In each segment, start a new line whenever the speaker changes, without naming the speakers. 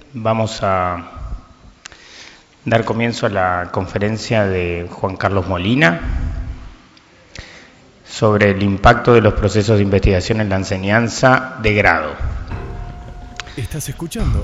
Vamos a dar comienzo a la conferencia de Juan Carlos Molina sobre el impacto de los procesos de investigación en la enseñanza de grado.
¿Estás escuchando?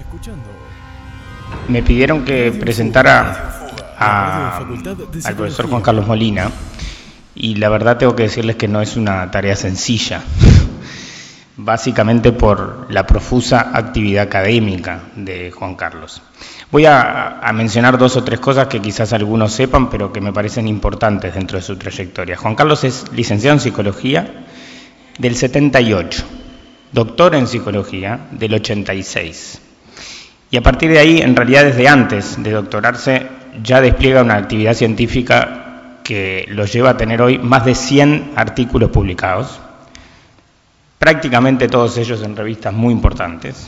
Me pidieron que presentara al profesor Juan Carlos Molina y la verdad tengo que decirles que no es una tarea sencilla. Básicamente por la profusa actividad académica de Juan Carlos. Voy a mencionar dos o tres cosas que quizás algunos sepan, pero que me parecen importantes dentro de su trayectoria. Juan Carlos es licenciado en Psicología del 78, doctor en Psicología del 86. Y a partir de ahí, en realidad desde antes de doctorarse, ya despliega una actividad científica que lo lleva a tener hoy más de 100 artículos publicados, prácticamente todos ellos en revistas muy importantes.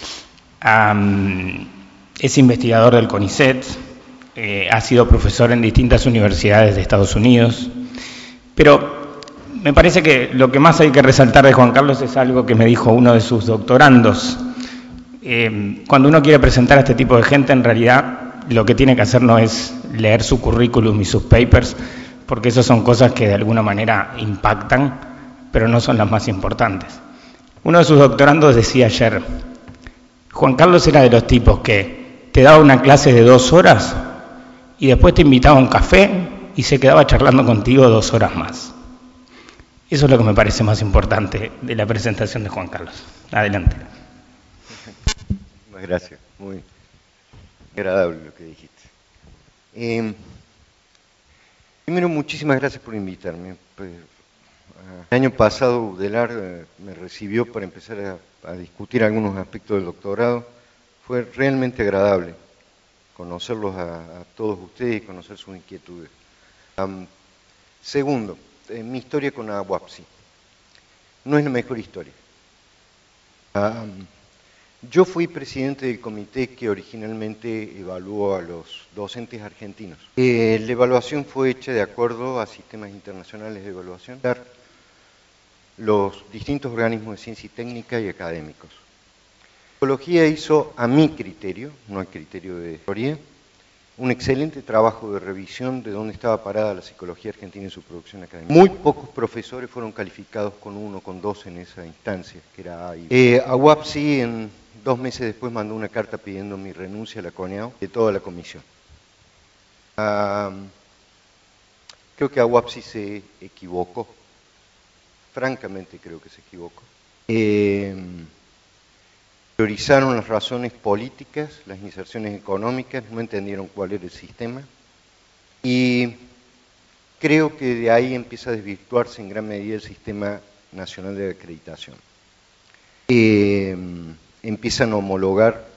Es investigador del CONICET, ha sido profesor en distintas universidades de Estados Unidos, pero me parece que lo que más hay que resaltar de Juan Carlos es algo que me dijo uno de sus doctorandos. Cuando uno quiere presentar a este tipo de gente, en realidad lo que tiene que hacer no es leer su currículum y sus papers, porque esas son cosas que de alguna manera impactan, pero no son las más importantes. Uno de sus doctorandos decía ayer, Juan Carlos era de los tipos que te daba una clase de 2 horas y después te invitaba a un café y se quedaba charlando contigo 2 horas más. Eso es lo que me parece más importante de la presentación de Juan Carlos. Adelante.
Muchas gracias, muy agradable lo que dijiste. Primero, muchísimas gracias por invitarme. El año pasado UDELAR me recibió para empezar a discutir algunos aspectos del doctorado. Fue realmente agradable conocerlos a todos ustedes y conocer sus inquietudes. Segundo, mi historia con AWAPSI. No es la mejor historia. Yo fui presidente del comité que originalmente evaluó a los docentes argentinos. La evaluación fue hecha de acuerdo a sistemas internacionales de evaluación, los distintos organismos de ciencia y técnica y académicos. La psicología hizo, a mi criterio, no al criterio de historia, un excelente trabajo de revisión de dónde estaba parada la psicología argentina en su producción académica. Muy pocos profesores fueron calificados con 1 o con 2 en esa instancia, que era A y B. AWAPSI, 2 meses después, mandó una carta pidiendo mi renuncia a la CONEAU de toda la comisión. Creo que AWAPSI se equivocó. Francamente creo que se equivocó. Priorizaron las razones políticas, las inserciones económicas, no entendieron cuál era el sistema y creo que de ahí empieza a desvirtuarse en gran medida el sistema nacional de acreditación. Empiezan a homologar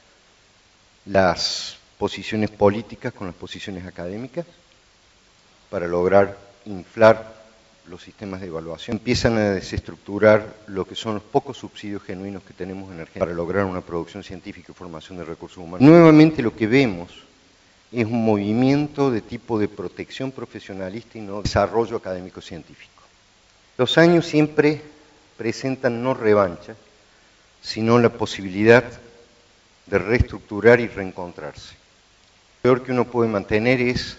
las posiciones políticas con las posiciones académicas para lograr inflar los sistemas de evaluación. Empiezan a desestructurar lo que son los pocos subsidios genuinos que tenemos en Argentina para lograr una producción científica y formación de recursos humanos. Nuevamente lo que vemos es un movimiento de tipo de protección profesionalista y no desarrollo académico-científico. Los años siempre presentan no revancha, sino la posibilidad de reestructurar y reencontrarse. Lo peor que uno puede mantener es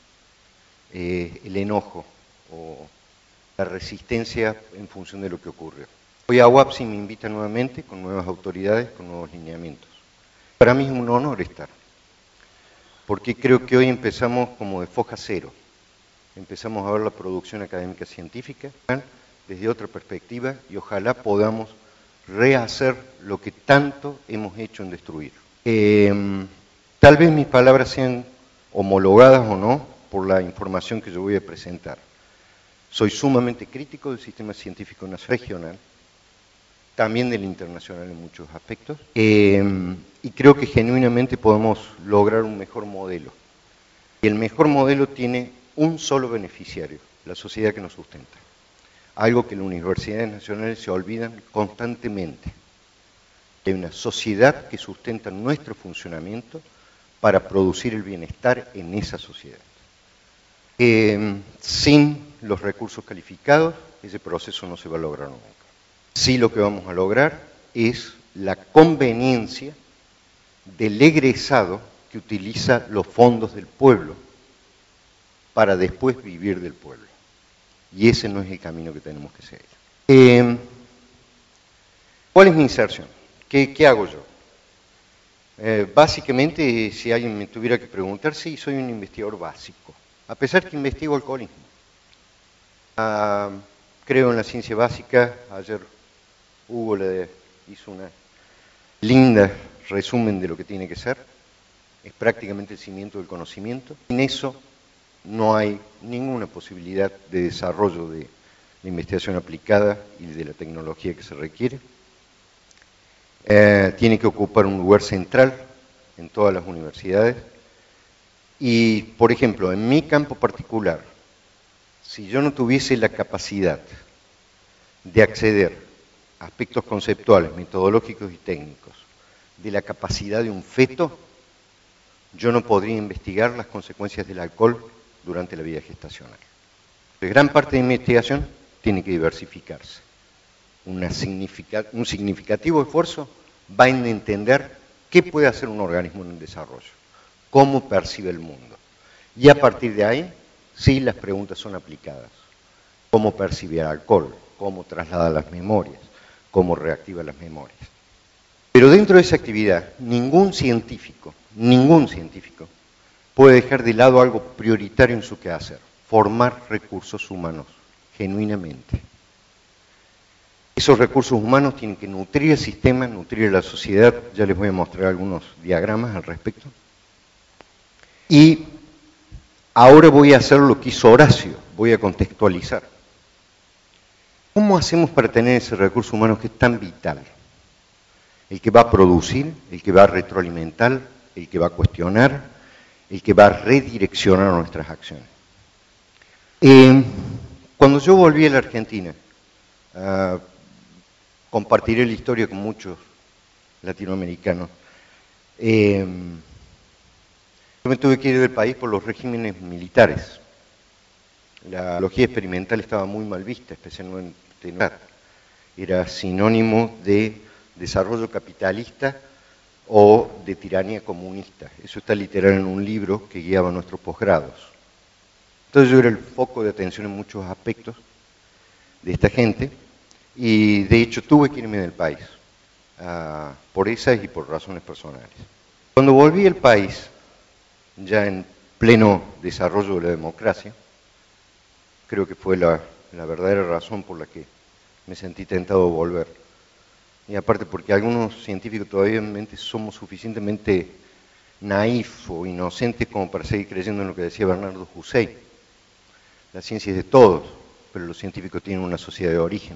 el enojo o la resistencia en función de lo que ocurre. Hoy AWAPSI me invita nuevamente con nuevas autoridades, con nuevos lineamientos. Para mí es un honor estar, porque creo que hoy empezamos como de foja cero. Empezamos a ver la producción académica científica desde otra perspectiva y ojalá podamos rehacer lo que tanto hemos hecho en destruir. Tal vez mis palabras sean homologadas o no por la información que yo voy a presentar. Soy sumamente crítico del sistema científico regional, también del internacional en muchos aspectos, y creo que genuinamente podemos lograr un mejor modelo. Y el mejor modelo tiene un solo beneficiario, la sociedad que nos sustenta. Algo que las universidades nacionales se olvidan constantemente. Hay una sociedad que sustenta nuestro funcionamiento para producir el bienestar en esa sociedad. Sin los recursos calificados, ese proceso no se va a lograr nunca. Sí, lo que vamos a lograr es la conveniencia del egresado que utiliza los fondos del pueblo para después vivir del pueblo. Y ese no es el camino que tenemos que seguir. ¿Cuál es mi inserción? ¿Qué hago yo? Básicamente, si alguien me tuviera que preguntar, sí, soy un investigador básico, a pesar que investigo alcoholismo. Creo en la ciencia básica. Ayer Hugo le hizo una linda resumen de lo que tiene que ser. Es prácticamente el cimiento del conocimiento. Sin eso no hay ninguna posibilidad de desarrollo de la investigación aplicada y de la tecnología que se requiere. Tiene que ocupar un lugar central en todas las universidades. Y, por ejemplo, en mi campo particular, si yo no tuviese la capacidad de acceder a aspectos conceptuales, metodológicos y técnicos de la capacidad de un feto, yo no podría investigar las consecuencias del alcohol durante la vida gestacional. Gran parte de mi investigación tiene que diversificarse. Un significativo esfuerzo va en entender qué puede hacer un organismo en el desarrollo, cómo percibe el mundo. Y a partir de ahí, sí, las preguntas son aplicadas. Cómo percibe el alcohol, cómo traslada las memorias, cómo reactiva las memorias. Pero dentro de esa actividad, ningún científico puede dejar de lado algo prioritario en su quehacer: formar recursos humanos, genuinamente. Esos recursos humanos tienen que nutrir el sistema, nutrir la sociedad. Ya les voy a mostrar algunos diagramas al respecto. Y ahora voy a hacer lo que hizo Horacio, voy a contextualizar. ¿Cómo hacemos para tener ese recurso humano que es tan vital? El que va a producir, el que va a retroalimentar, el que va a cuestionar, el que va a redireccionar nuestras acciones. Cuando yo volví a la Argentina, compartiré la historia con muchos latinoamericanos. Yo me tuve que ir del país por los regímenes militares. La tecnología experimental estaba muy mal vista, especialmente en la edad. Era sinónimo de desarrollo capitalista o de tiranía comunista. Eso está literal en un libro que guiaba nuestros posgrados. Entonces yo era el foco de atención en muchos aspectos de esta gente. Y de hecho tuve que irme del país, por esas y por razones personales. Cuando volví al país, ya en pleno desarrollo de la democracia, creo que fue la verdadera razón por la que me sentí tentado de volver. Y aparte porque algunos científicos todavía somos suficientemente naif o inocentes como para seguir creyendo en lo que decía Bernardo Hussein. La ciencia es de todos, pero los científicos tienen una sociedad de origen.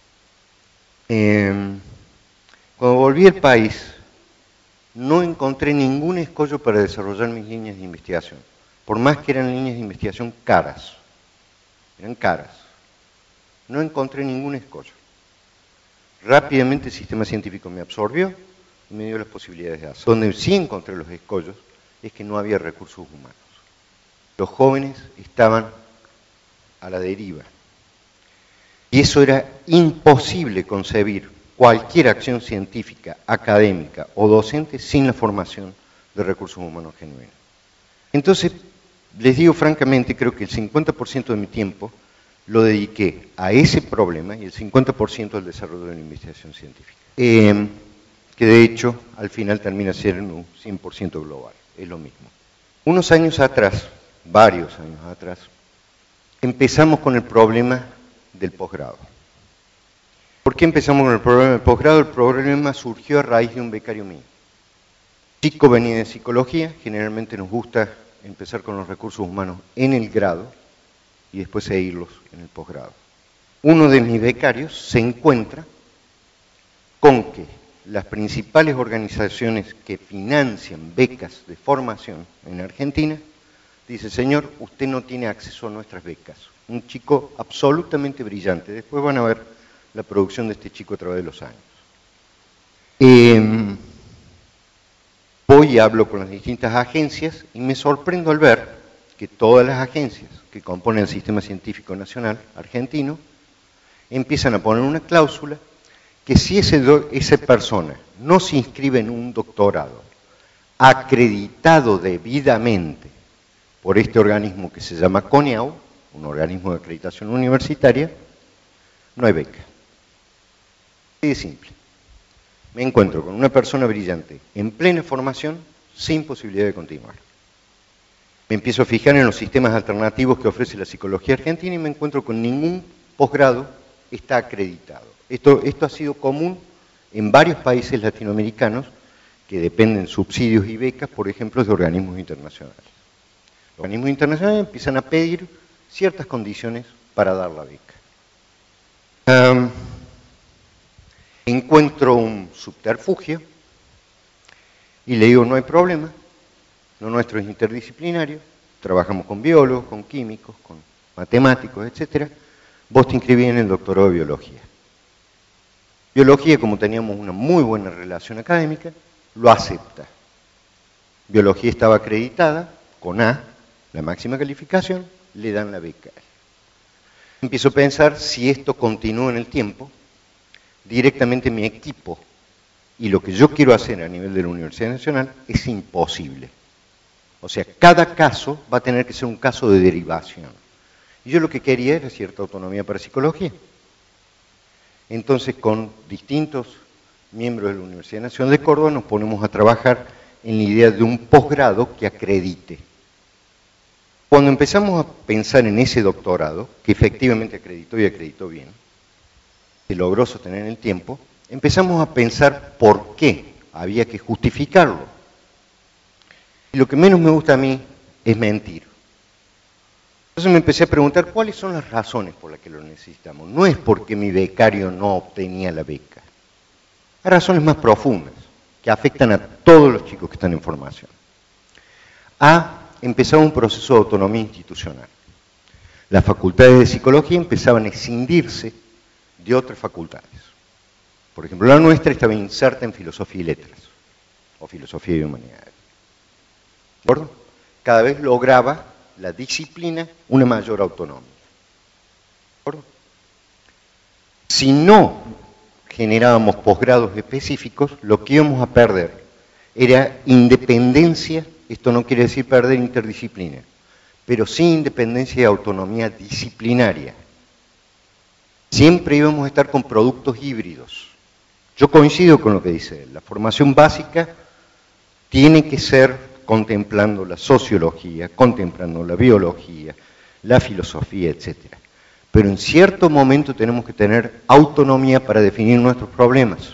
Cuando volví al país, no encontré ningún escollo para desarrollar mis líneas de investigación, por más que eran líneas de investigación caras, eran caras. No encontré ningún escollo. Rápidamente el sistema científico me absorbió y me dio las posibilidades de hacer. Donde sí encontré los escollos es que no había recursos humanos. Los jóvenes estaban a la deriva. Y eso era imposible concebir cualquier acción científica, académica o docente sin la formación de recursos humanos genuinos. Entonces, les digo francamente, creo que el 50% de mi tiempo lo dediqué a ese problema y el 50% al desarrollo de la investigación científica. Que de hecho, al final termina siendo un 100% global, es lo mismo. Unos años atrás, varios años atrás, empezamos con el problema del posgrado. ¿Por qué empezamos con el problema del posgrado? El problema surgió a raíz de un becario mío. Chico venía de psicología, generalmente nos gusta empezar con los recursos humanos en el grado y después seguirlos en el posgrado. Uno de mis becarios se encuentra con que las principales organizaciones que financian becas de formación en Argentina dice: señor, usted no tiene acceso a nuestras becas. Un chico absolutamente brillante. Después van a ver la producción de este chico a través de los años. Voy y hablo con las distintas agencias y me sorprendo al ver que todas las agencias que componen el sistema científico nacional argentino empiezan a poner una cláusula que si esa persona no se inscribe en un doctorado acreditado debidamente por este organismo que se llama CONEAU, un organismo de acreditación universitaria, no hay beca. Así de simple. Me encuentro con una persona brillante en plena formación sin posibilidad de continuar. Me empiezo a fijar en los sistemas alternativos que ofrece la psicología argentina y me encuentro con ningún posgrado está acreditado. Esto ha sido común en varios países latinoamericanos que dependen subsidios y becas, por ejemplo, de organismos internacionales. Los organismos internacionales empiezan a pedir ciertas condiciones para dar la beca. Encuentro un subterfugio y le digo, no hay problema, lo nuestro es interdisciplinario, trabajamos con biólogos, con químicos, con matemáticos, etc. Vos te inscribís en el doctorado de biología. Biología, como teníamos una muy buena relación académica, lo acepta. Biología estaba acreditada, con A, la máxima calificación, le dan la beca. Empiezo a pensar, si esto continúa en el tiempo, directamente mi equipo y lo que yo quiero hacer a nivel de la Universidad Nacional es imposible. O sea, cada caso va a tener que ser un caso de derivación. Y yo lo que quería era cierta autonomía para psicología. Entonces, con distintos miembros de la Universidad Nacional de Córdoba nos ponemos a trabajar en la idea de un posgrado que acredite. Cuando empezamos a pensar en ese doctorado, que efectivamente acreditó y acreditó bien, se logró sostener en el tiempo, empezamos a pensar por qué había que justificarlo. Y lo que menos me gusta a mí es mentir. Entonces me empecé a preguntar cuáles son las razones por las que lo necesitamos. No es porque mi becario no obtenía la beca. Hay razones más profundas que afectan a todos los chicos que están en formación. A empezar un proceso de autonomía institucional. Las facultades de psicología empezaban a escindirse de otras facultades. Por ejemplo, la nuestra estaba inserta en filosofía y letras, o filosofía y humanidades. ¿De acuerdo? Cada vez lograba la disciplina una mayor autonomía. ¿De acuerdo? Si no generábamos posgrados específicos, lo que íbamos a perder era independencia, esto no quiere decir perder interdisciplina, pero sí independencia y autonomía disciplinaria. Siempre íbamos a estar con productos híbridos. Yo coincido con lo que dice él, la formación básica tiene que ser contemplando la sociología, contemplando la biología, la filosofía, etc. Pero en cierto momento tenemos que tener autonomía para definir nuestros problemas.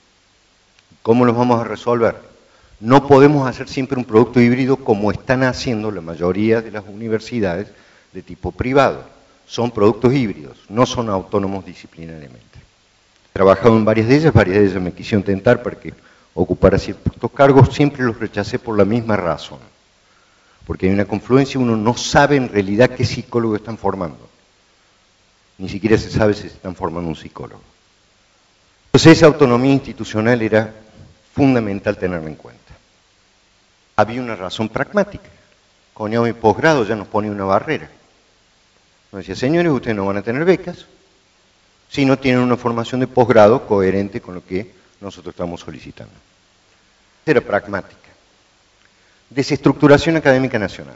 ¿Cómo los vamos a resolver? No podemos hacer siempre un producto híbrido como están haciendo la mayoría de las universidades de tipo privado. Son productos híbridos, no son autónomos disciplinariamente. He trabajado en varias de ellas me quisieron tentar para que ocupara ciertos cargos, siempre los rechacé por la misma razón. Porque hay una confluencia, uno no sabe en realidad qué psicólogo están formando. Ni siquiera se sabe si se están formando un psicólogo. Entonces esa autonomía institucional era fundamental tenerla en cuenta. Había una razón pragmática. CONEAU y posgrado ya nos pone una barrera. Nos decía, señores, ustedes no van a tener becas si no tienen una formación de posgrado coherente con lo que nosotros estamos solicitando. Era pragmática. Desestructuración académica nacional.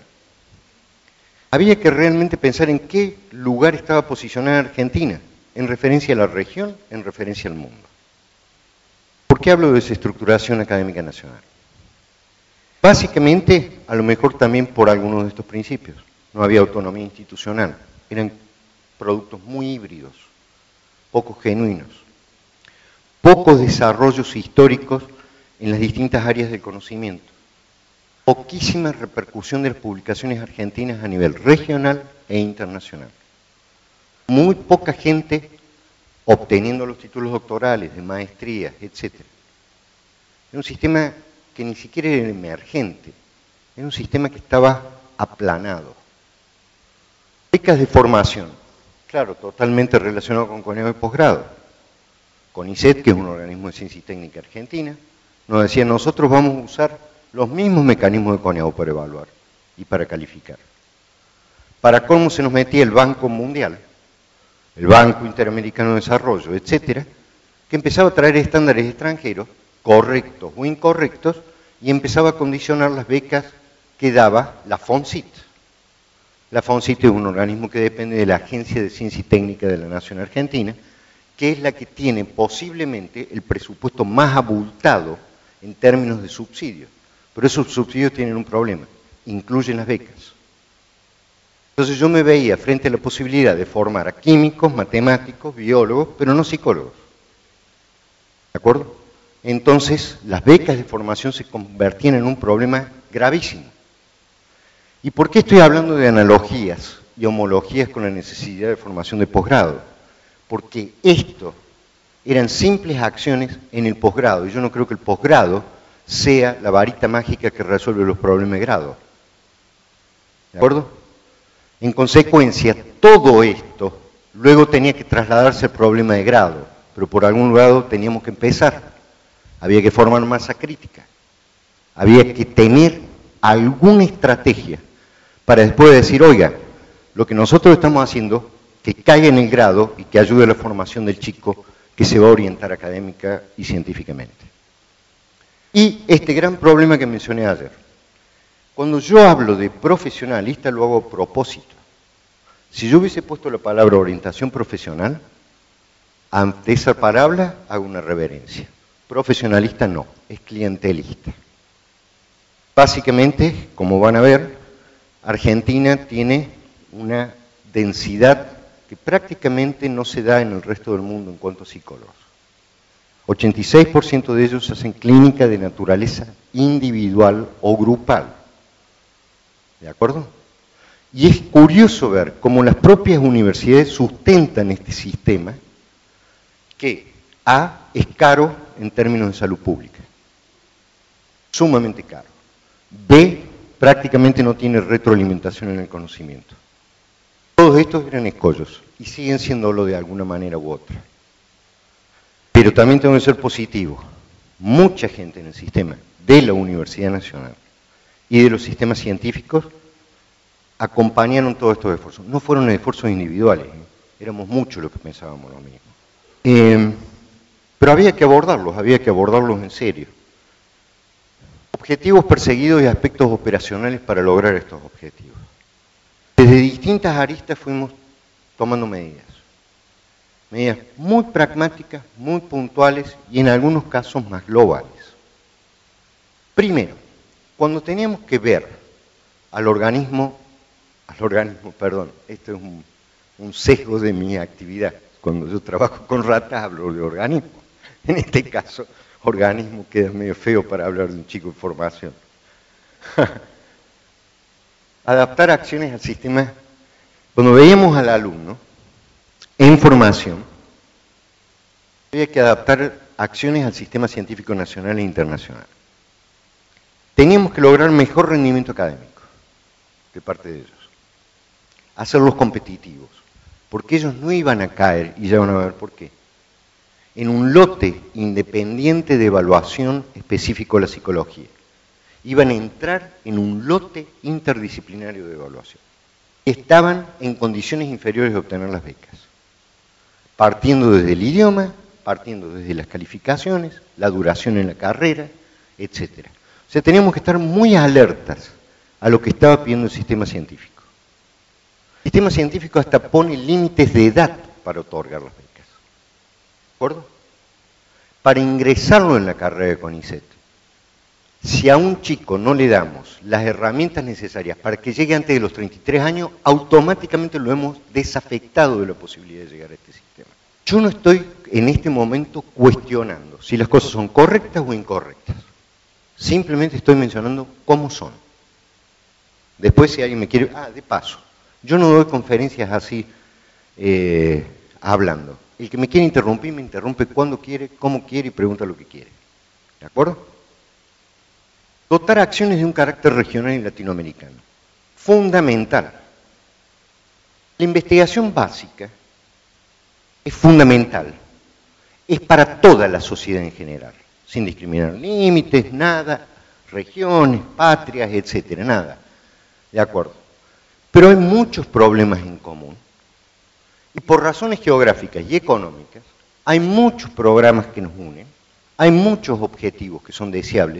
Había que realmente pensar en qué lugar estaba posicionada Argentina, en referencia a la región, en referencia al mundo. ¿Por qué hablo de desestructuración académica nacional? Básicamente, a lo mejor también por algunos de estos principios. No había autonomía institucional, eran productos muy híbridos, poco genuinos. Pocos desarrollos históricos en las distintas áreas del conocimiento. Poquísima repercusión de las publicaciones argentinas a nivel regional e internacional. Muy poca gente obteniendo los títulos doctorales, de maestrías, etc. Era un sistema que ni siquiera era emergente, era un sistema que estaba aplanado. Becas de formación, claro, totalmente relacionado con CONEAU y posgrado. CONICET, que es un organismo de ciencia y técnica argentina, nos decía, nosotros vamos a usar los mismos mecanismos de CONEAU para evaluar y para calificar. Para cómo se nos metía el Banco Mundial, el Banco Interamericano de Desarrollo, etcétera, que empezaba a traer estándares extranjeros, correctos o incorrectos, y empezaba a condicionar las becas que daba la FONCIT. La FONCIT es un organismo que depende de la Agencia de Ciencia y Técnica de la Nación Argentina, que es la que tiene posiblemente el presupuesto más abultado en términos de subsidios. Pero esos subsidios tienen un problema, incluyen las becas. Entonces yo me veía frente a la posibilidad de formar a químicos, matemáticos, biólogos, pero no psicólogos. ¿De acuerdo? Entonces las becas de formación se convertían en un problema gravísimo. ¿Y por qué estoy hablando de analogías y homologías con la necesidad de formación de posgrado? Porque esto eran simples acciones en el posgrado, y yo no creo que el posgrado sea la varita mágica que resuelve los problemas de grado. ¿De acuerdo? En consecuencia, todo esto luego tenía que trasladarse al problema de grado, pero por algún lado teníamos que empezar. Había que formar masa crítica, había que tener alguna estrategia para después decir, oiga, lo que nosotros estamos haciendo, que caiga en el grado y que ayude a la formación del chico que se va a orientar académica y científicamente. Y este gran problema que mencioné ayer, cuando yo hablo de profesionalista lo hago a propósito. Si yo hubiese puesto la palabra orientación profesional, ante esa palabra hago una reverencia. Profesionalista no, es clientelista. Básicamente, como van a ver, Argentina tiene una densidad que prácticamente no se da en el resto del mundo en cuanto a psicólogos. 86% de ellos hacen clínica de naturaleza individual o grupal. ¿De acuerdo? Y es curioso ver cómo las propias universidades sustentan este sistema que A, es caro en términos de salud pública, sumamente caro. B, prácticamente no tiene retroalimentación en el conocimiento. Todos estos eran escollos y siguen siéndolo de alguna manera u otra. Pero también tengo que ser positivo. Mucha gente en el sistema de la Universidad Nacional y de los sistemas científicos acompañaron todos estos esfuerzos. No fueron esfuerzos individuales, éramos muchos los que pensábamos lo mismo. Pero había que abordarlos en serio. Objetivos perseguidos y aspectos operacionales para lograr estos objetivos. Desde distintas aristas fuimos tomando medidas muy pragmáticas, muy puntuales y en algunos casos más globales. Primero, cuando teníamos que ver al organismo, esto es un sesgo de mi actividad, cuando yo trabajo con ratas hablo de organismo, en este caso organismo queda medio feo para hablar de un chico en formación. Adaptar acciones al sistema, cuando veíamos al alumno en formación, había que adaptar acciones al sistema científico nacional e internacional. Teníamos que lograr mejor rendimiento académico de parte de ellos, hacerlos competitivos, porque ellos no iban a caer, y ya van a ver por qué, en un lote independiente de evaluación específico de la psicología. Iban a entrar en un lote interdisciplinario de evaluación. Estaban en condiciones inferiores de obtener las becas, partiendo desde el idioma, partiendo desde las calificaciones, la duración en la carrera, etc. O sea, teníamos que estar muy alertas a lo que estaba pidiendo el sistema científico. El sistema científico hasta pone límites de edad para otorgar las becas. ¿De acuerdo? Para ingresarlo en la carrera de CONICET, si a un chico no le damos las herramientas necesarias para que llegue antes de los 33 años, automáticamente lo hemos desafectado de la posibilidad de llegar a este sistema. Yo no estoy en este momento cuestionando si las cosas son correctas o incorrectas. Simplemente estoy mencionando cómo son. Después si alguien me quiere... de paso, yo no doy conferencias así hablando. El que me quiere interrumpir, me interrumpe cuando quiere, cómo quiere y pregunta lo que quiere. ¿De acuerdo? Dotar acciones de un carácter regional y latinoamericano. Fundamental. La investigación básica es fundamental. Es para toda la sociedad en general, sin discriminar límites, nada, regiones, patrias, etcétera, nada. ¿De acuerdo? Pero hay muchos problemas en común. Y por razones geográficas y económicas, hay muchos programas que nos unen, hay muchos objetivos que son deseables,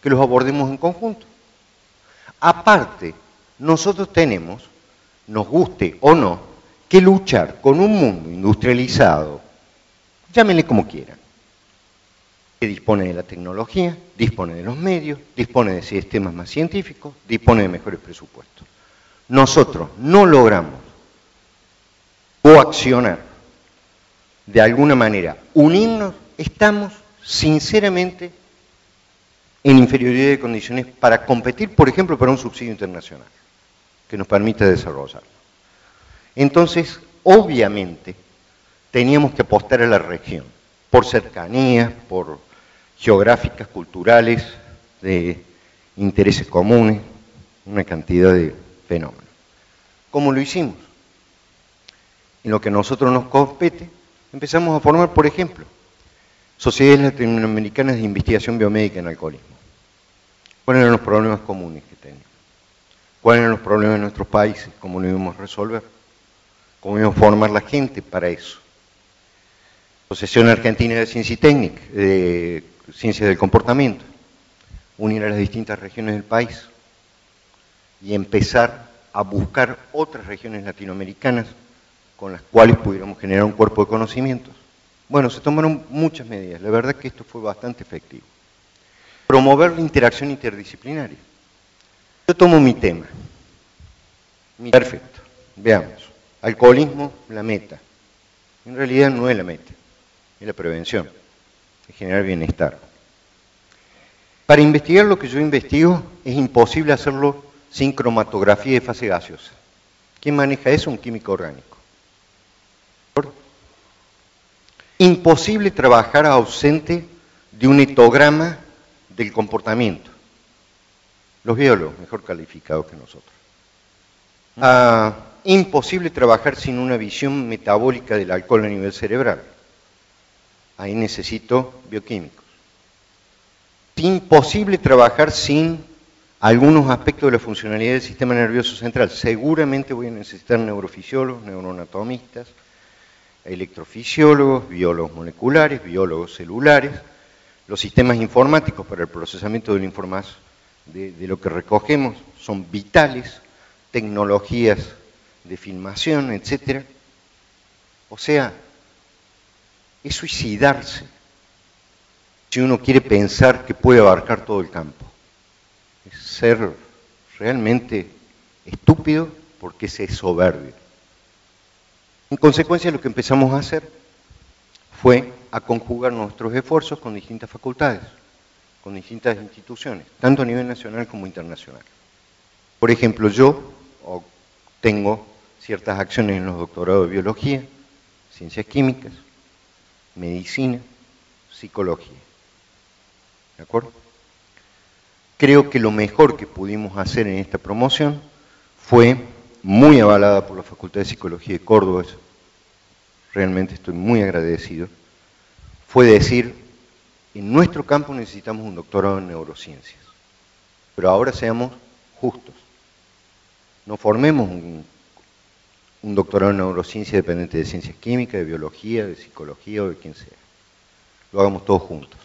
que los abordemos en conjunto. Aparte, nosotros tenemos, nos guste o no, que luchar con un mundo industrializado, llámenle como quieran, que dispone de la tecnología, dispone de los medios, dispone de sistemas más científicos, dispone de mejores presupuestos. Nosotros no logramos coaccionar, de alguna manera, unirnos, estamos sinceramente en inferioridad de condiciones para competir, por ejemplo, para un subsidio internacional que nos permita desarrollarlo. Entonces, obviamente, teníamos que apostar a la región, por cercanías, por geográficas, culturales, de intereses comunes, una cantidad de fenómenos. ¿Cómo lo hicimos? En lo que a nosotros nos compete, empezamos a formar, por ejemplo, sociedades latinoamericanas de investigación biomédica en alcoholismo. ¿Cuáles eran los problemas comunes que teníamos? ¿Cuáles eran los problemas de nuestros países? ¿Cómo lo íbamos a resolver? ¿Cómo íbamos a formar la gente para eso? Asociación Argentina de Ciencia y Técnica, de Ciencias del Comportamiento, unir a las distintas regiones del país y empezar a buscar otras regiones latinoamericanas con las cuales pudiéramos generar un cuerpo de conocimientos. Bueno, se tomaron muchas medidas, la verdad que esto fue bastante efectivo. Promover la interacción interdisciplinaria. Yo tomo mi tema. Perfecto, veamos. Alcoholismo, la meta. En realidad no es la meta, es la prevención, es generar bienestar. Para investigar lo que yo investigo, es imposible hacerlo sin cromatografía de fase gaseosa. ¿Quién maneja eso? Un químico orgánico. Imposible trabajar ausente de un etograma del comportamiento. Los biólogos, mejor calificados que nosotros. Imposible trabajar sin una visión metabólica del alcohol a nivel cerebral. Ahí necesito bioquímicos. Imposible trabajar sin algunos aspectos de la funcionalidad del sistema nervioso central. Seguramente voy a necesitar neurofisiólogos, neuroanatomistas, electrofisiólogos, biólogos moleculares, biólogos celulares, los sistemas informáticos para el procesamiento de la información de lo que recogemos son vitales, tecnologías de filmación, etc. O sea, es suicidarse si uno quiere pensar que puede abarcar todo el campo. Es ser realmente estúpido porque es soberbio. En consecuencia, lo que empezamos a hacer fue a conjugar nuestros esfuerzos con distintas facultades, con distintas instituciones, tanto a nivel nacional como internacional. Por ejemplo, yo tengo ciertas acciones en los doctorados de biología, ciencias químicas, medicina, psicología. ¿De acuerdo? Creo que lo mejor que pudimos hacer en esta promoción fue muy avalada por la Facultad de Psicología de Córdoba, realmente estoy muy agradecido, fue decir, en nuestro campo necesitamos un doctorado en neurociencias, pero ahora seamos justos, no formemos un doctorado en neurociencia dependiente de ciencias químicas, de biología, de psicología o de quien sea, lo hagamos todos juntos.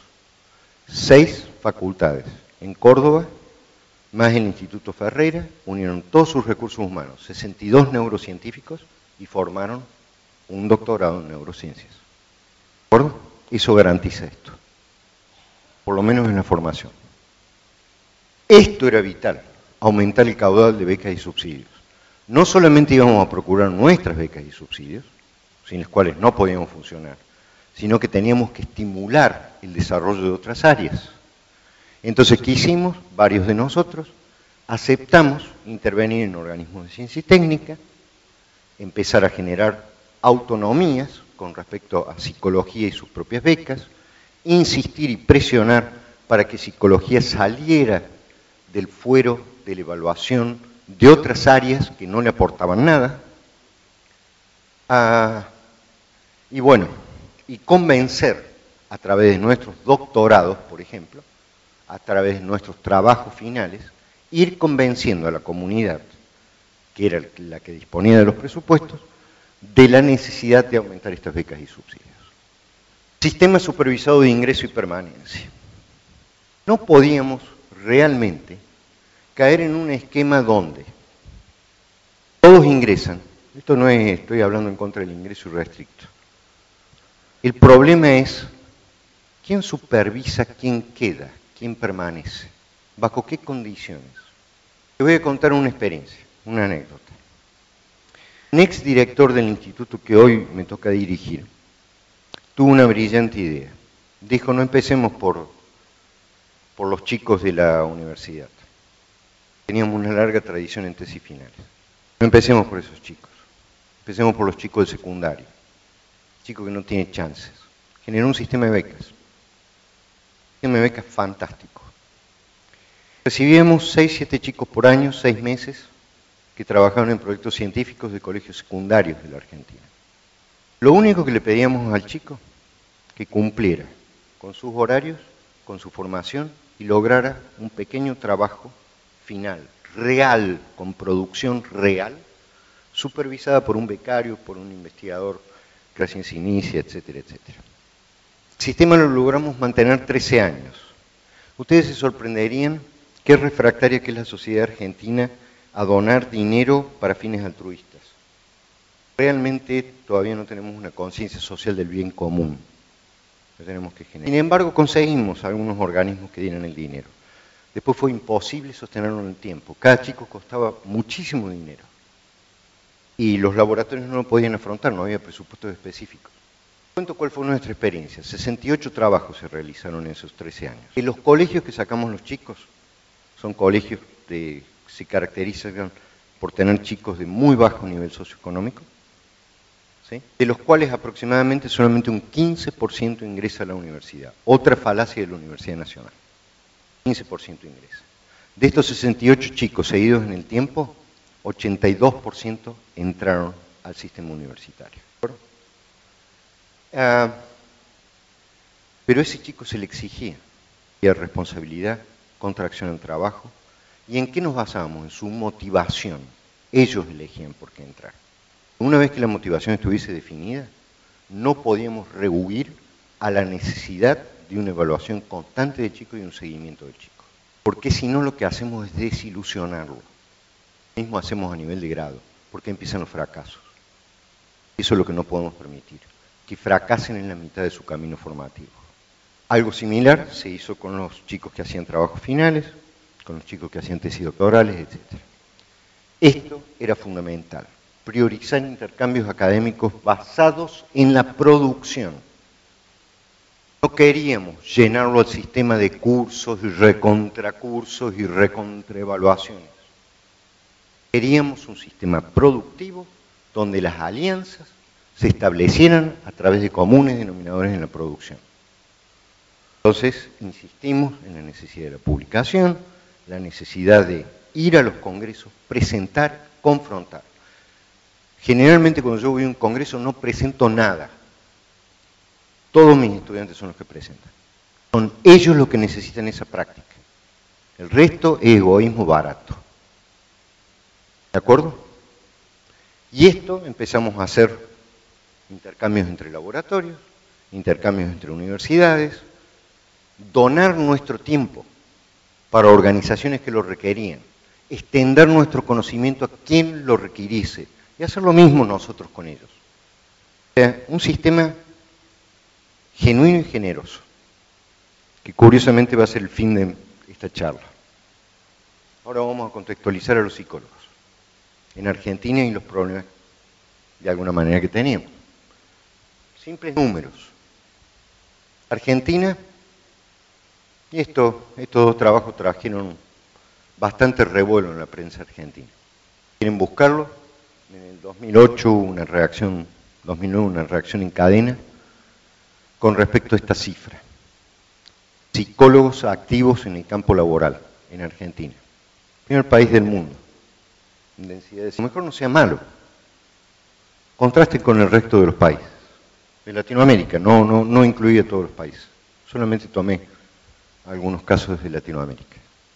6 facultades en Córdoba, más el Instituto Ferreira, unieron todos sus recursos humanos, 62 neurocientíficos, y formaron un doctorado en neurociencias. ¿De acuerdo? Eso garantiza esto, por lo menos en la formación. Esto era vital, aumentar el caudal de becas y subsidios. No solamente íbamos a procurar nuestras becas y subsidios, sin las cuales no podíamos funcionar, sino que teníamos que estimular el desarrollo de otras áreas. Entonces, ¿qué hicimos? Varios de nosotros aceptamos intervenir en organismos de ciencia y técnica, empezar a generar autonomías con respecto a psicología y sus propias becas, insistir y presionar para que psicología saliera del fuero de la evaluación de otras áreas que no le aportaban nada, y bueno, y convencer a través de nuestros doctorados, por ejemplo, a través de nuestros trabajos finales, ir convenciendo a la comunidad, que era la que disponía de los presupuestos, de la necesidad de aumentar estas becas y subsidios. Sistema supervisado de ingreso y permanencia. No podíamos realmente caer en un esquema donde todos ingresan. Esto no es, estoy hablando en contra del ingreso irrestricto. El problema es quién supervisa, quién queda, quién permanece, bajo qué condiciones. Te voy a contar una experiencia, una anécdota. Un exdirector del instituto que hoy me toca dirigir tuvo una brillante idea. Dijo, no empecemos por los chicos de la universidad. Teníamos una larga tradición en tesis finales. No empecemos por esos chicos. Empecemos por los chicos del secundario. Chicos que no tienen chances. Generó un sistema de becas. Un sistema de becas fantástico. Recibíamos 6, 7 chicos por año, 6 meses, que trabajaban en proyectos científicos de colegios secundarios de la Argentina. Lo único que le pedíamos al chico, que cumpliera con sus horarios, con su formación y lograra un pequeño trabajo final, real, con producción real, supervisada por un becario, por un investigador que recién se inicia, etcétera, etcétera. El sistema lo logramos mantener 13 años. Ustedes se sorprenderían qué refractaria que es la sociedad argentina a donar dinero para fines altruistas. Realmente todavía no tenemos una conciencia social del bien común. Lo tenemos que generar. Sin embargo, conseguimos algunos organismos que dieran el dinero. Después fue imposible sostenerlo en el tiempo. Cada chico costaba muchísimo dinero. Y los laboratorios no lo podían afrontar, no había presupuestos específicos. Cuento cuál fue nuestra experiencia. 68 trabajos se realizaron en esos 13 años. Y los colegios que sacamos los chicos son colegios que se caracterizan por tener chicos de muy bajo nivel socioeconómico, ¿sí? De los cuales aproximadamente solamente un 15% ingresa a la universidad. Otra falacia de la Universidad Nacional. 15% ingresa. De estos 68 chicos seguidos en el tiempo, 82% entraron al sistema universitario. Pero ese chico se le exigía responsabilidad, contracción al trabajo. ¿Y en qué nos basábamos? En su motivación. Ellos elegían por qué entrar. Una vez que la motivación estuviese definida, no podíamos rehuir a la necesidad de una evaluación constante del chico y un seguimiento del chico. Porque si no, lo que hacemos es desilusionarlo. Lo mismo hacemos a nivel de grado, porque empiezan los fracasos. Eso es lo que no podemos permitir, que fracasen en la mitad de su camino formativo. Algo similar se hizo con los chicos que hacían trabajos finales, con los chicos que hacían tesis doctorales, etc. Esto era fundamental, priorizar intercambios académicos basados en la producción. No queríamos llenarlo al sistema de cursos y recontracursos y recontraevaluaciones. Queríamos un sistema productivo donde las alianzas se establecieran a través de comunes denominadores en la producción. Entonces, insistimos en la necesidad de la publicación, la necesidad de ir a los congresos, presentar, confrontar. Generalmente cuando yo voy a un congreso no presento nada. Todos mis estudiantes son los que presentan. Son ellos los que necesitan esa práctica. El resto es egoísmo barato. ¿De acuerdo? Y esto empezamos a hacer intercambios entre laboratorios, intercambios entre universidades, donar nuestro tiempo para organizaciones que lo requerían, extender nuestro conocimiento a quien lo requiriese y hacer lo mismo nosotros con ellos. O sea, un sistema genuino y generoso, que curiosamente va a ser el fin de esta charla. Ahora vamos a contextualizar a los psicólogos en Argentina y los problemas de alguna manera que teníamos. Simples números. Argentina, y estos dos trabajos trajeron bastante revuelo en la prensa argentina. ¿Quieren buscarlo? En el 2008 hubo una reacción, 2009 una reacción en cadena con respecto a esta cifra. Psicólogos activos en el campo laboral en Argentina. Primer país del mundo. Densidad de... A lo mejor no sea malo. Contraste con el resto de los países. De Latinoamérica, no incluía todos los países. Solamente tomé algunos casos de Latinoamérica.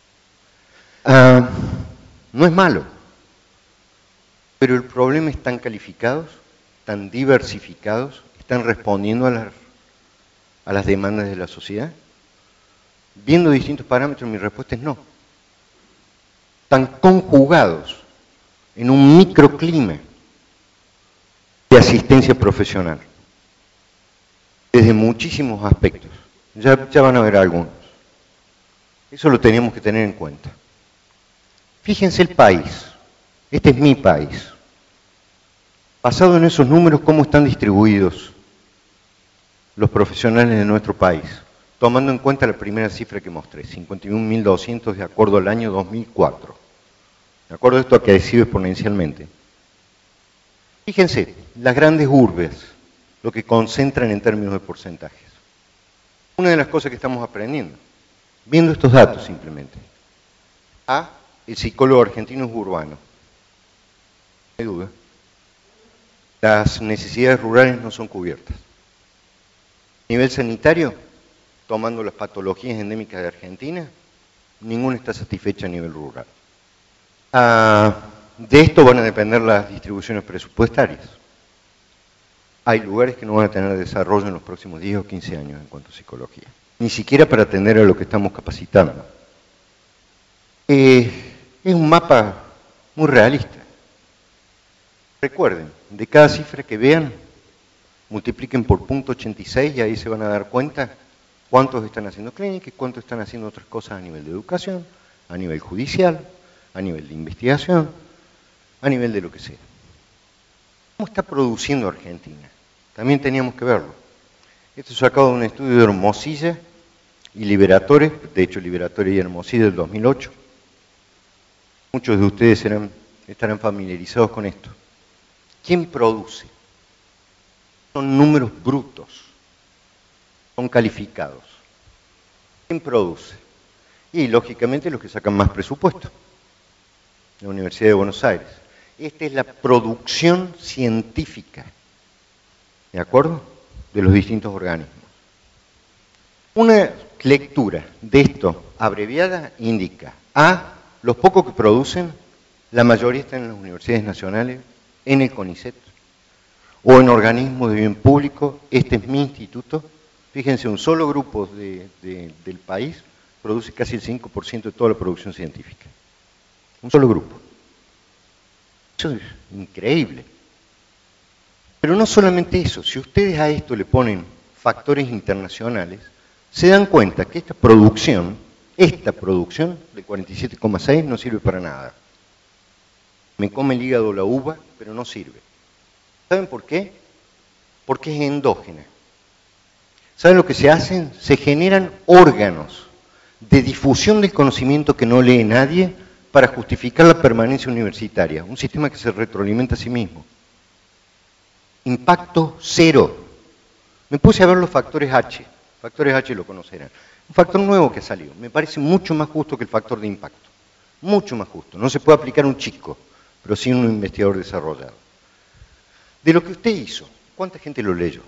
No es malo, pero el problema es tan calificados, tan diversificados, están respondiendo a las demandas de la sociedad. Viendo distintos parámetros, mi respuesta es no. Están conjugados en un microclima de asistencia profesional, desde muchísimos aspectos. Ya van a ver algunos. Eso lo tenemos que tener en cuenta. Fíjense el país. Este es mi país. Basado en esos números, ¿cómo están distribuidos los profesionales de nuestro país? Tomando en cuenta la primera cifra que mostré, 51.200 de acuerdo al año 2004. De acuerdo a esto ha crecido exponencialmente. Fíjense, las grandes urbes, lo que concentran en términos de porcentajes. Una de las cosas que estamos aprendiendo, viendo estos datos simplemente. El psicólogo argentino es urbano. No hay duda. Las necesidades rurales no son cubiertas. A nivel sanitario, tomando las patologías endémicas de Argentina, ninguna está satisfecha a nivel rural. De esto van a depender las distribuciones presupuestarias. Hay lugares que no van a tener desarrollo en los próximos 10 o 15 años en cuanto a psicología. Ni siquiera para atender a lo que estamos capacitando. Es un mapa muy realista. Recuerden, de cada cifra que vean, multipliquen por 0.86 y ahí se van a dar cuenta cuántos están haciendo clínica y cuántos están haciendo otras cosas a nivel de educación, a nivel judicial, a nivel de investigación, a nivel de lo que sea. ¿Cómo está produciendo Argentina? También teníamos que verlo. Esto es sacado de un estudio de Hermosilla y Liberatore, de hecho Liberatore y Hermosilla del 2008. Muchos de ustedes estarán familiarizados con esto. ¿Quién produce? Son números brutos, son calificados. ¿Quién produce? Y lógicamente los que sacan más presupuesto. La Universidad de Buenos Aires. Esta es la producción científica, ¿de acuerdo? De los distintos organismos. Una lectura de esto abreviada indica los pocos que producen, la mayoría están en las universidades nacionales, en el CONICET, o en organismos de bien público. Este es mi instituto. Fíjense, un solo grupo del país produce casi el 5% de toda la producción científica. Un solo grupo. Eso es increíble. Pero no solamente eso, si ustedes a esto le ponen factores internacionales, se dan cuenta que esta producción de 47,6 no sirve para nada. Me come el hígado la uva, pero no sirve. ¿Saben por qué? Porque es endógena. ¿Saben lo que se hacen? Se generan órganos de difusión del conocimiento que no lee nadie para justificar la permanencia universitaria. Un sistema que se retroalimenta a sí mismo. Impacto cero. Me puse a ver los factores H. Factores H lo conocerán. Un factor nuevo que ha salido. Me parece mucho más justo que el factor de impacto. Mucho más justo. No se puede aplicar a un chico, pero sí a un investigador desarrollado. De lo que usted hizo, ¿cuánta gente lo leyó?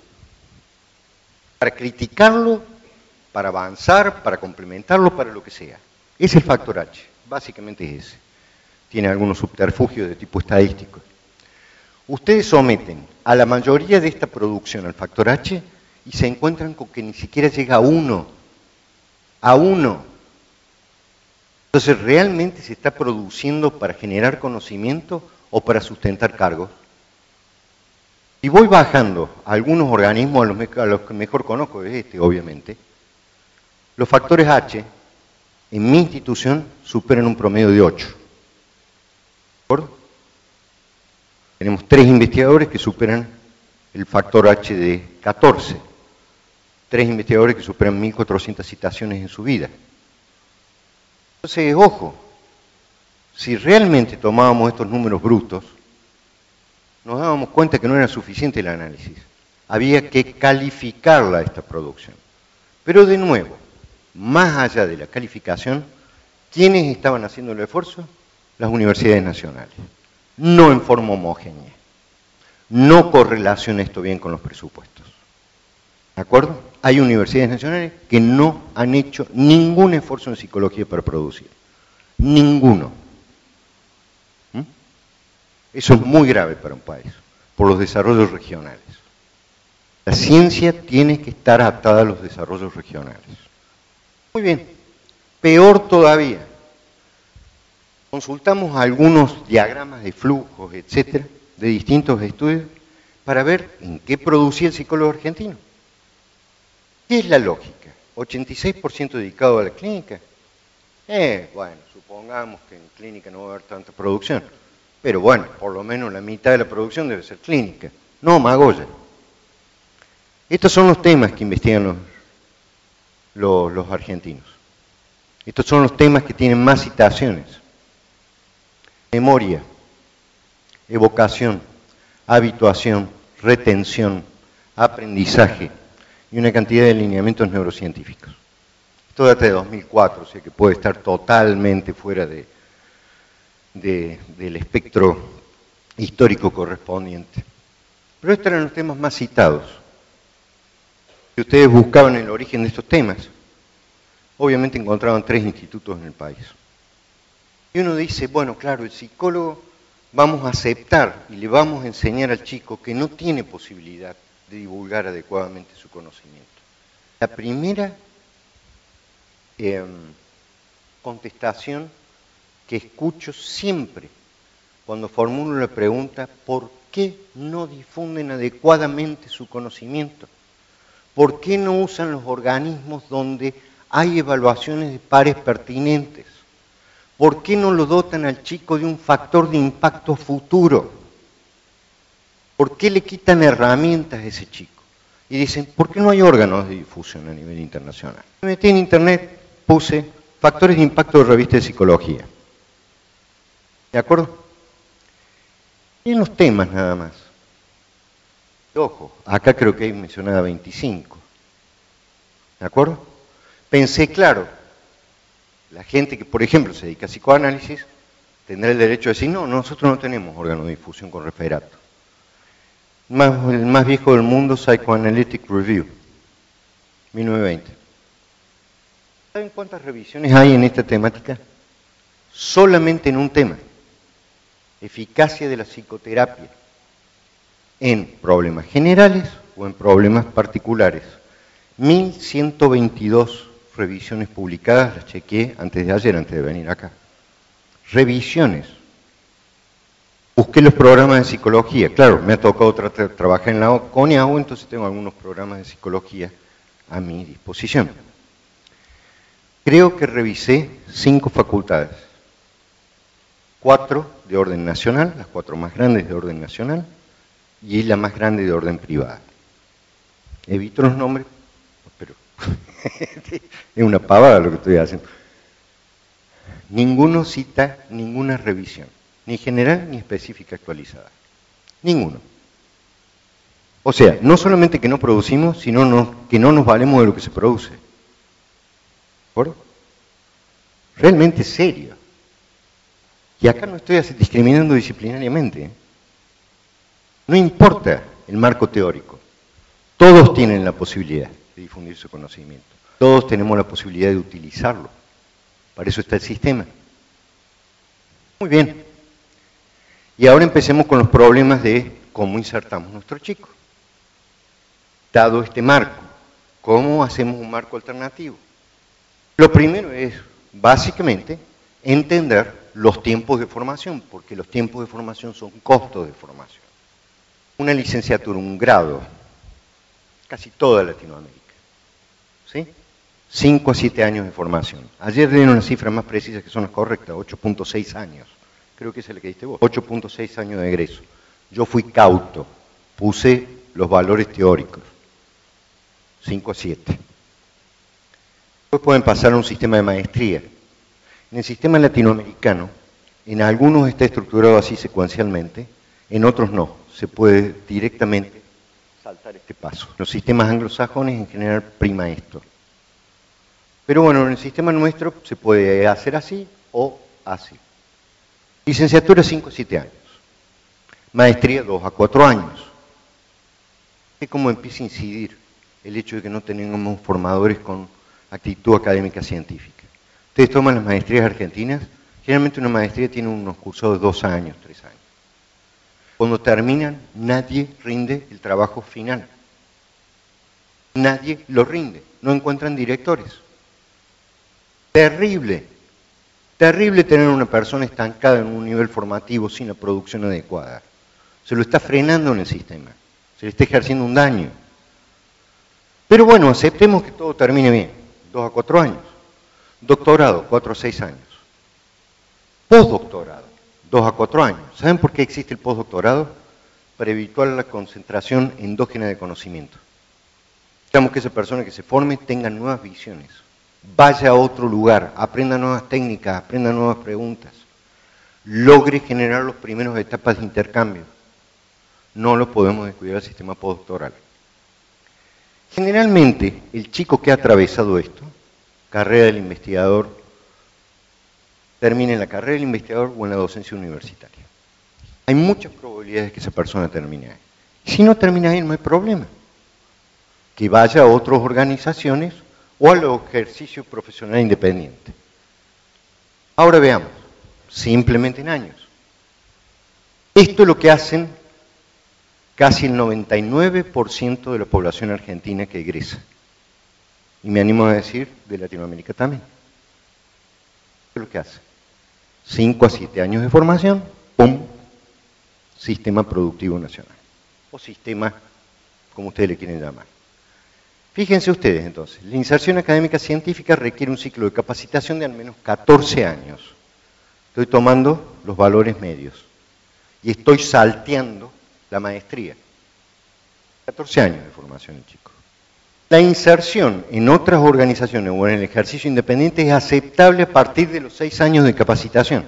Para criticarlo, para avanzar, para complementarlo, para lo que sea. Es el factor H. Básicamente es ese. Tiene algunos subterfugios de tipo estadístico. Ustedes someten a la mayoría de esta producción al factor H y se encuentran con que ni siquiera llega a uno. A uno. Entonces, ¿realmente se está produciendo para generar conocimiento o para sustentar cargos? Y voy bajando a algunos organismos a los que mejor conozco, es obviamente. Los factores H en mi institución superan un promedio de 8. ¿De acuerdo? Tenemos 3 investigadores que superan el factor H de 14. 3 investigadores que superan 1.400 citaciones en su vida. Entonces, ojo, si realmente tomábamos estos números brutos, nos dábamos cuenta que no era suficiente el análisis. Había que calificarla esta producción. Pero de nuevo, más allá de la calificación, ¿quiénes estaban haciendo el esfuerzo? Las universidades nacionales. No en forma homogénea. No correlaciona esto bien con los presupuestos. ¿De acuerdo? Hay universidades nacionales que no han hecho ningún esfuerzo en psicología para producir. Ninguno. Eso es muy grave para un país, por los desarrollos regionales. La ciencia tiene que estar adaptada a los desarrollos regionales. Muy bien. Peor todavía, consultamos algunos diagramas de flujos, etcétera, de distintos estudios, para ver en qué producía el psicólogo argentino. ¿Qué es la lógica? 86% dedicado a la clínica. Bueno, supongamos que en clínica no va a haber tanta producción, pero bueno, por lo menos la mitad de la producción debe ser clínica. No, Magoya. Estos son los temas que investigan los argentinos. Estos son los temas que tienen más citaciones. Memoria, evocación, habituación, retención, aprendizaje y una cantidad de lineamientos neurocientíficos. Esto data de 2004, o sea que puede estar totalmente fuera del espectro histórico correspondiente. Pero estos eran los temas más citados. Si ustedes buscaban el origen de estos temas, obviamente encontraban 3 institutos en el país. Y uno dice, bueno, claro, el psicólogo vamos a aceptar y le vamos a enseñar al chico que no tiene posibilidad de divulgar adecuadamente su conocimiento. La primera contestación que escucho siempre cuando formulo la pregunta, ¿por qué no difunden adecuadamente su conocimiento? ¿Por qué no usan los organismos donde hay evaluaciones de pares pertinentes? ¿Por qué no lo dotan al chico de un factor de impacto futuro? ¿Por qué le quitan herramientas a ese chico? Y dicen, ¿por qué no hay órganos de difusión a nivel internacional? Me metí en internet, puse factores de impacto de revista de psicología. ¿De acuerdo? Y en los temas nada más. Y ojo, acá creo que hay mencionada 25. ¿De acuerdo? Pensé, claro, la gente que, por ejemplo, se dedica a psicoanálisis, tendrá el derecho de decir, no, nosotros no tenemos órgano de difusión con referato. El más viejo del mundo, Psychoanalytic Review, 1920. ¿Saben cuántas revisiones hay en esta temática? Solamente en un tema. Eficacia de la psicoterapia. En problemas generales o en problemas particulares. 1122 revisiones publicadas, las chequeé antes de ayer, antes de venir acá. Revisiones. Busqué los programas de psicología. Claro, me ha tocado trabajar en la CONIAGU, entonces tengo algunos programas de psicología a mi disposición. Creo que revisé 5 facultades. 4 de orden nacional, las 4 más grandes de orden nacional, y la más grande de orden privada. Evito los nombres, pero es una pavada lo que estoy haciendo. Ninguno cita ninguna revisión, ni general ni específica actualizada. Ninguno. O sea, no solamente que no producimos, sino que no nos valemos de lo que se produce. ¿De acuerdo? Realmente serio. Y acá no estoy discriminando disciplinariamente. No importa el marco teórico. Todos tienen la posibilidad de difundir su conocimiento. Todos tenemos la posibilidad de utilizarlo. Para eso está el sistema. Muy bien. Y ahora empecemos con los problemas de cómo insertamos a nuestro chico. Dado este marco, ¿cómo hacemos un marco alternativo? Lo primero es, básicamente, entender los tiempos de formación, porque los tiempos de formación son costos de formación. Una licenciatura, un grado, casi toda Latinoamérica, ¿sí? 5 a 7 años de formación. Ayer dieron unas cifras más precisas que son las correctas, 8.6 años. Creo que esa es la que diste vos. 8.6 años de egreso. Yo fui cauto, puse los valores teóricos, 5 a 7. Después pueden pasar a un sistema de maestría. En el sistema latinoamericano, en algunos está estructurado así secuencialmente, en otros no. Se puede directamente saltar este paso. Los sistemas anglosajones en general prima esto. Pero bueno, en el sistema nuestro se puede hacer así o así. Licenciatura 5 a 7 años. Maestría 2 a 4 años. Es como empieza a incidir el hecho de que no tengamos formadores con actitud académica científica. Ustedes toman las maestrías argentinas, generalmente una maestría tiene unos cursos de 2 años, 3 años. Cuando terminan, nadie rinde el trabajo final. Nadie lo rinde, no encuentran directores. Terrible. Terrible tener una persona estancada en un nivel formativo sin la producción adecuada. Se lo está frenando en el sistema, se le está ejerciendo un daño. Pero bueno, aceptemos que todo termine bien, 2 a 4 años. Doctorado, 4 a 6 años. Postdoctorado, 2 a 4 años. ¿Saben por qué existe el postdoctorado? Para evitar la concentración endógena de conocimiento. Necesitamos que esa persona que se forme tenga nuevas visiones, vaya a otro lugar, aprenda nuevas técnicas, aprenda nuevas preguntas, logre generar las primeras etapas de intercambio. No lo podemos descuidar del sistema postdoctoral. Generalmente, el chico que ha atravesado esto, carrera del investigador, termina en la carrera del investigador o en la docencia universitaria. Hay muchas probabilidades de que esa persona termine ahí. Si no termina ahí, no hay problema. Que vaya a otras organizaciones o al ejercicio profesional independiente. Ahora veamos, simplemente en años. Esto es lo que hacen casi el 99% de la población argentina que egresa. Y me animo a decir, de Latinoamérica también. ¿Qué es lo que hace? 5 a 7 años de formación, ¡pum! Sistema productivo nacional. O sistema, como ustedes le quieren llamar. Fíjense ustedes entonces, la inserción académica científica requiere un ciclo de capacitación de al menos 14 años. Estoy tomando los valores medios y estoy salteando la maestría. 14 años de formación el chico. La inserción en otras organizaciones o en el ejercicio independiente es aceptable a partir de los 6 años de capacitación.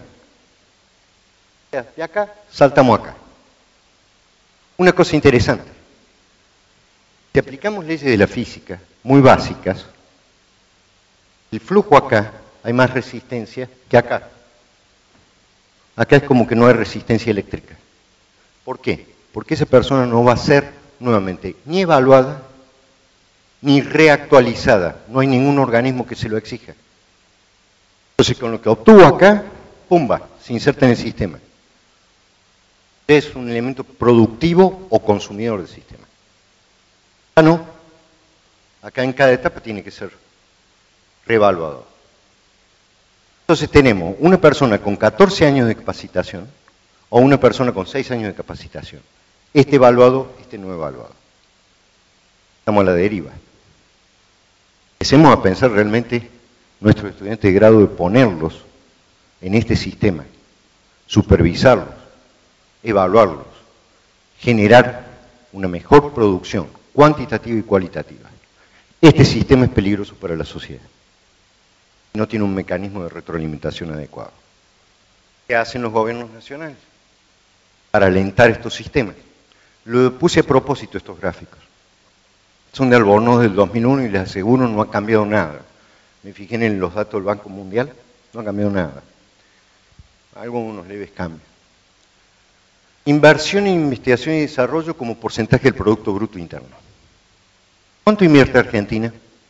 De acá, saltamos acá. Una cosa interesante. Si aplicamos leyes de la física muy básicas, el flujo acá hay más resistencia que acá. Acá es como que no hay resistencia eléctrica. ¿Por qué? Porque esa persona no va a ser nuevamente ni evaluada ni reactualizada. No hay ningún organismo que se lo exija. Entonces, con lo que obtuvo acá, ¡pumba!, se inserta en el sistema. Es un elemento productivo o consumidor del sistema. Acá no. Acá en cada etapa tiene que ser reevaluado. Entonces tenemos una persona con 14 años de capacitación o una persona con 6 años de capacitación. Este evaluado, este no evaluado. Estamos a la deriva. Empecemos a pensar realmente nuestros estudiantes de grado de ponerlos en este sistema, supervisarlos, evaluarlos, generar una mejor producción cuantitativa y cualitativa. Este sistema es peligroso para la sociedad. No tiene un mecanismo de retroalimentación adecuado. ¿Qué hacen los gobiernos nacionales para alentar estos sistemas? Lo puse a propósito estos gráficos. Son de Albornoz del 2001 y les aseguro no ha cambiado nada. Me fijé en los datos del Banco Mundial, no ha cambiado nada. Algunos leves cambios. Inversión en investigación y desarrollo como porcentaje del Producto Bruto Interno. ¿Cuánto invierte Argentina?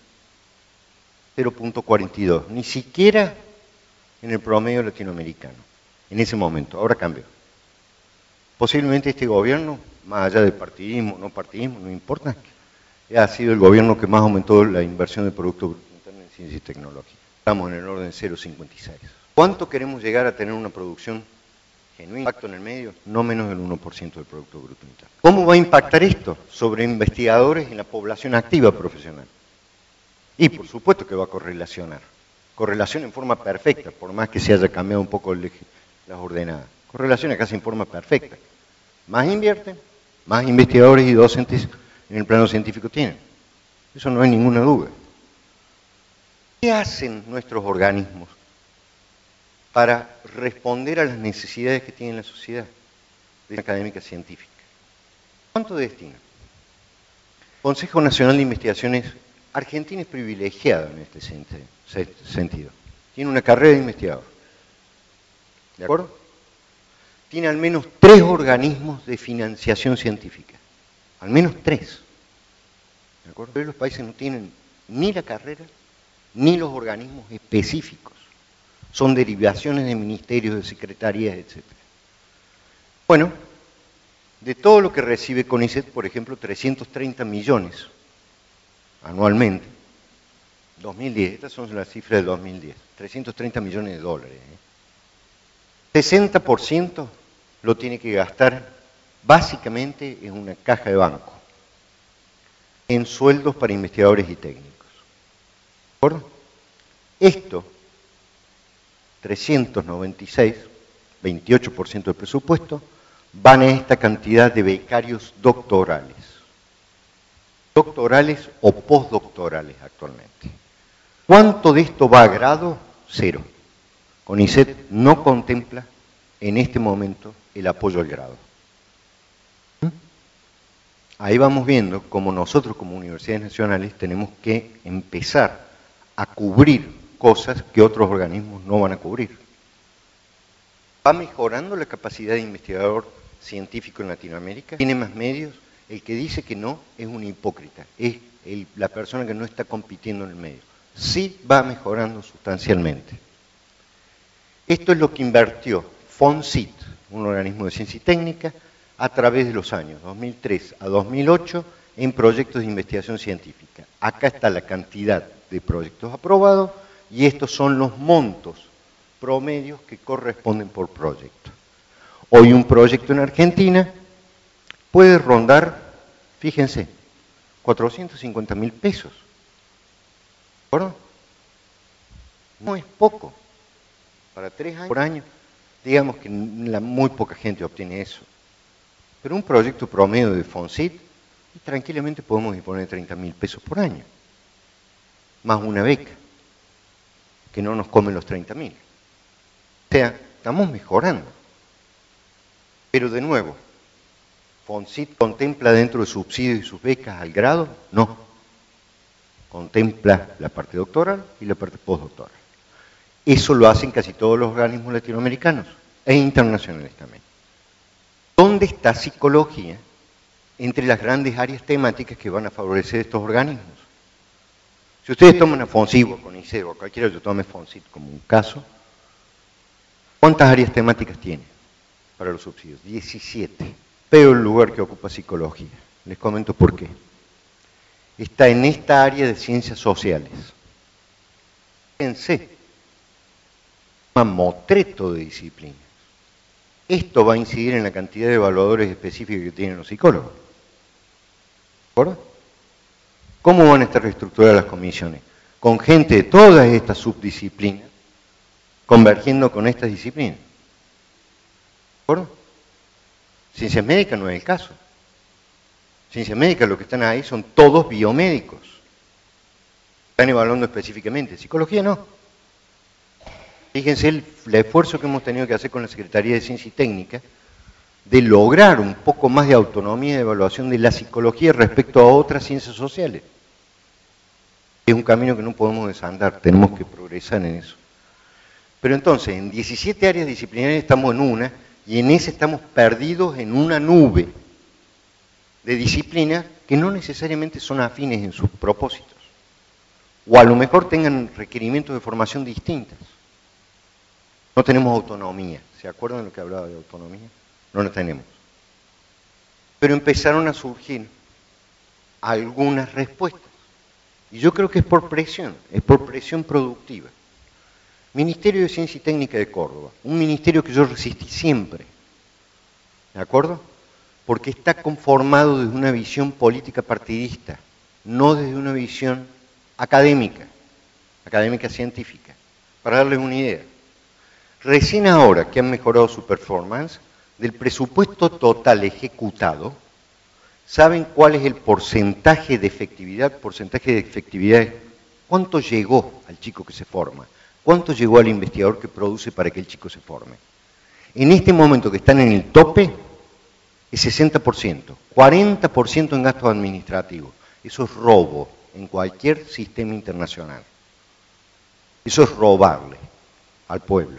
0.42, ni siquiera en el promedio latinoamericano, en ese momento, ahora cambió. Posiblemente este gobierno, más allá de partidismo, no partidismo, no importa, ha sido el gobierno que más aumentó la inversión del Producto Bruto Interno en ciencia y tecnología. Estamos en el orden de 0.56. ¿Cuánto queremos llegar a tener una producción genuino, impacto en el medio, no menos del 1% del Producto Bruto Interno? ¿Cómo va a impactar esto sobre investigadores en la población activa profesional? Y por supuesto que va a correlacionar. Correlación en forma perfecta, por más que se haya cambiado un poco las ordenadas. Correlaciona casi en forma perfecta. Más invierten, más investigadores y docentes en el plano científico tienen. Eso no hay ninguna duda. ¿Qué hacen nuestros organismos para responder a las necesidades que tiene la sociedad de académica científica? ¿Cuánto destinan? Consejo Nacional de Investigaciones Argentina es privilegiado en este sentido. Tiene una carrera de investigador. ¿De acuerdo? Tiene al menos 3 organismos de financiación científica. Al menos 3. ¿De acuerdo? Pero los países no tienen ni la carrera ni los organismos específicos. Son derivaciones de ministerios, de secretarías, etc. Bueno, de todo lo que recibe CONICET, por ejemplo, 330 millones anualmente, 2010, estas son las cifras del 2010, 330 millones de dólares. 60% lo tiene que gastar básicamente en una caja de banco, en sueldos para investigadores y técnicos. ¿De acuerdo? Esto, 396, 28% del presupuesto, van a esta cantidad de becarios doctorales. Doctorales o postdoctorales actualmente. ¿Cuánto de esto va a grado? Cero. CONICET no contempla en este momento el apoyo al grado. Ahí vamos viendo cómo nosotros como universidades nacionales tenemos que empezar a cubrir cosas que otros organismos no van a cubrir. ¿Va mejorando la capacidad de investigador científico en Latinoamérica? ¿Tiene más medios? El que dice que no es un hipócrita, es la persona que no está compitiendo en el medio. Sí va mejorando sustancialmente. Esto es lo que invirtió FONCIT, un organismo de ciencia y técnica, a través de los años 2003 a 2008 en proyectos de investigación científica. Acá está la cantidad de proyectos aprobados y estos son los montos promedios que corresponden por proyecto. Hoy un proyecto en Argentina puede rondar, fíjense, 450.000 pesos. ¿De acuerdo? No es poco. Para 3 años por año, digamos que muy poca gente obtiene eso. Pero un proyecto promedio de FONCIT, tranquilamente podemos disponer de 30.000 pesos por año. Más una beca, que no nos come los 30.000. O sea, estamos mejorando. Pero de nuevo, ¿FONCIT contempla dentro de subsidios y sus becas al grado? No. Contempla la parte doctoral y la parte postdoctoral. Eso lo hacen casi todos los organismos latinoamericanos e internacionales también. ¿Dónde está psicología entre las grandes áreas temáticas que van a favorecer estos organismos? Si ustedes toman a FONCIT o CONICET o cualquiera que tome FONCIT como un caso, ¿cuántas áreas temáticas tiene para los subsidios? 17. Pero el lugar que ocupa psicología. Les comento por qué. Está en esta área de ciencias sociales. Fíjense, un mamotreto de disciplinas. Esto va a incidir en la cantidad de evaluadores específicos que tienen los psicólogos. ¿De acuerdo? ¿Cómo van a estar reestructuradas las comisiones? Con gente de todas estas subdisciplinas convergiendo con estas disciplinas. ¿De acuerdo? Ciencias médicas no es el caso. Ciencias médicas lo que están ahí son todos biomédicos. Están evaluando específicamente. Psicología no. Fíjense el esfuerzo que hemos tenido que hacer con la Secretaría de Ciencia y Técnica de lograr un poco más de autonomía de evaluación de la psicología respecto a otras ciencias sociales. Es un camino que no podemos desandar, tenemos que progresar en eso. Pero entonces, en 17 áreas disciplinarias estamos en una, y en esa estamos perdidos en una nube de disciplinas que no necesariamente son afines en sus propósitos. O a lo mejor tengan requerimientos de formación distintas. No tenemos autonomía. ¿Se acuerdan de lo que hablaba de autonomía? No la tenemos. Pero empezaron a surgir algunas respuestas. Y yo creo que es por presión productiva. Ministerio de Ciencia y Técnica de Córdoba, un ministerio que yo resistí siempre, ¿de acuerdo? Porque está conformado desde una visión política partidista, no desde una visión académica científica. Para darles una idea, recién ahora que han mejorado su performance, del presupuesto total ejecutado, ¿saben cuál es el porcentaje de efectividad? ¿Cuánto llegó al chico que se forma? ¿Cuánto llegó al investigador que produce para que el chico se forme? En este momento que están en el tope, es 60%, 40% en gastos administrativos. Eso es robo en cualquier sistema internacional. Eso es robarle al pueblo.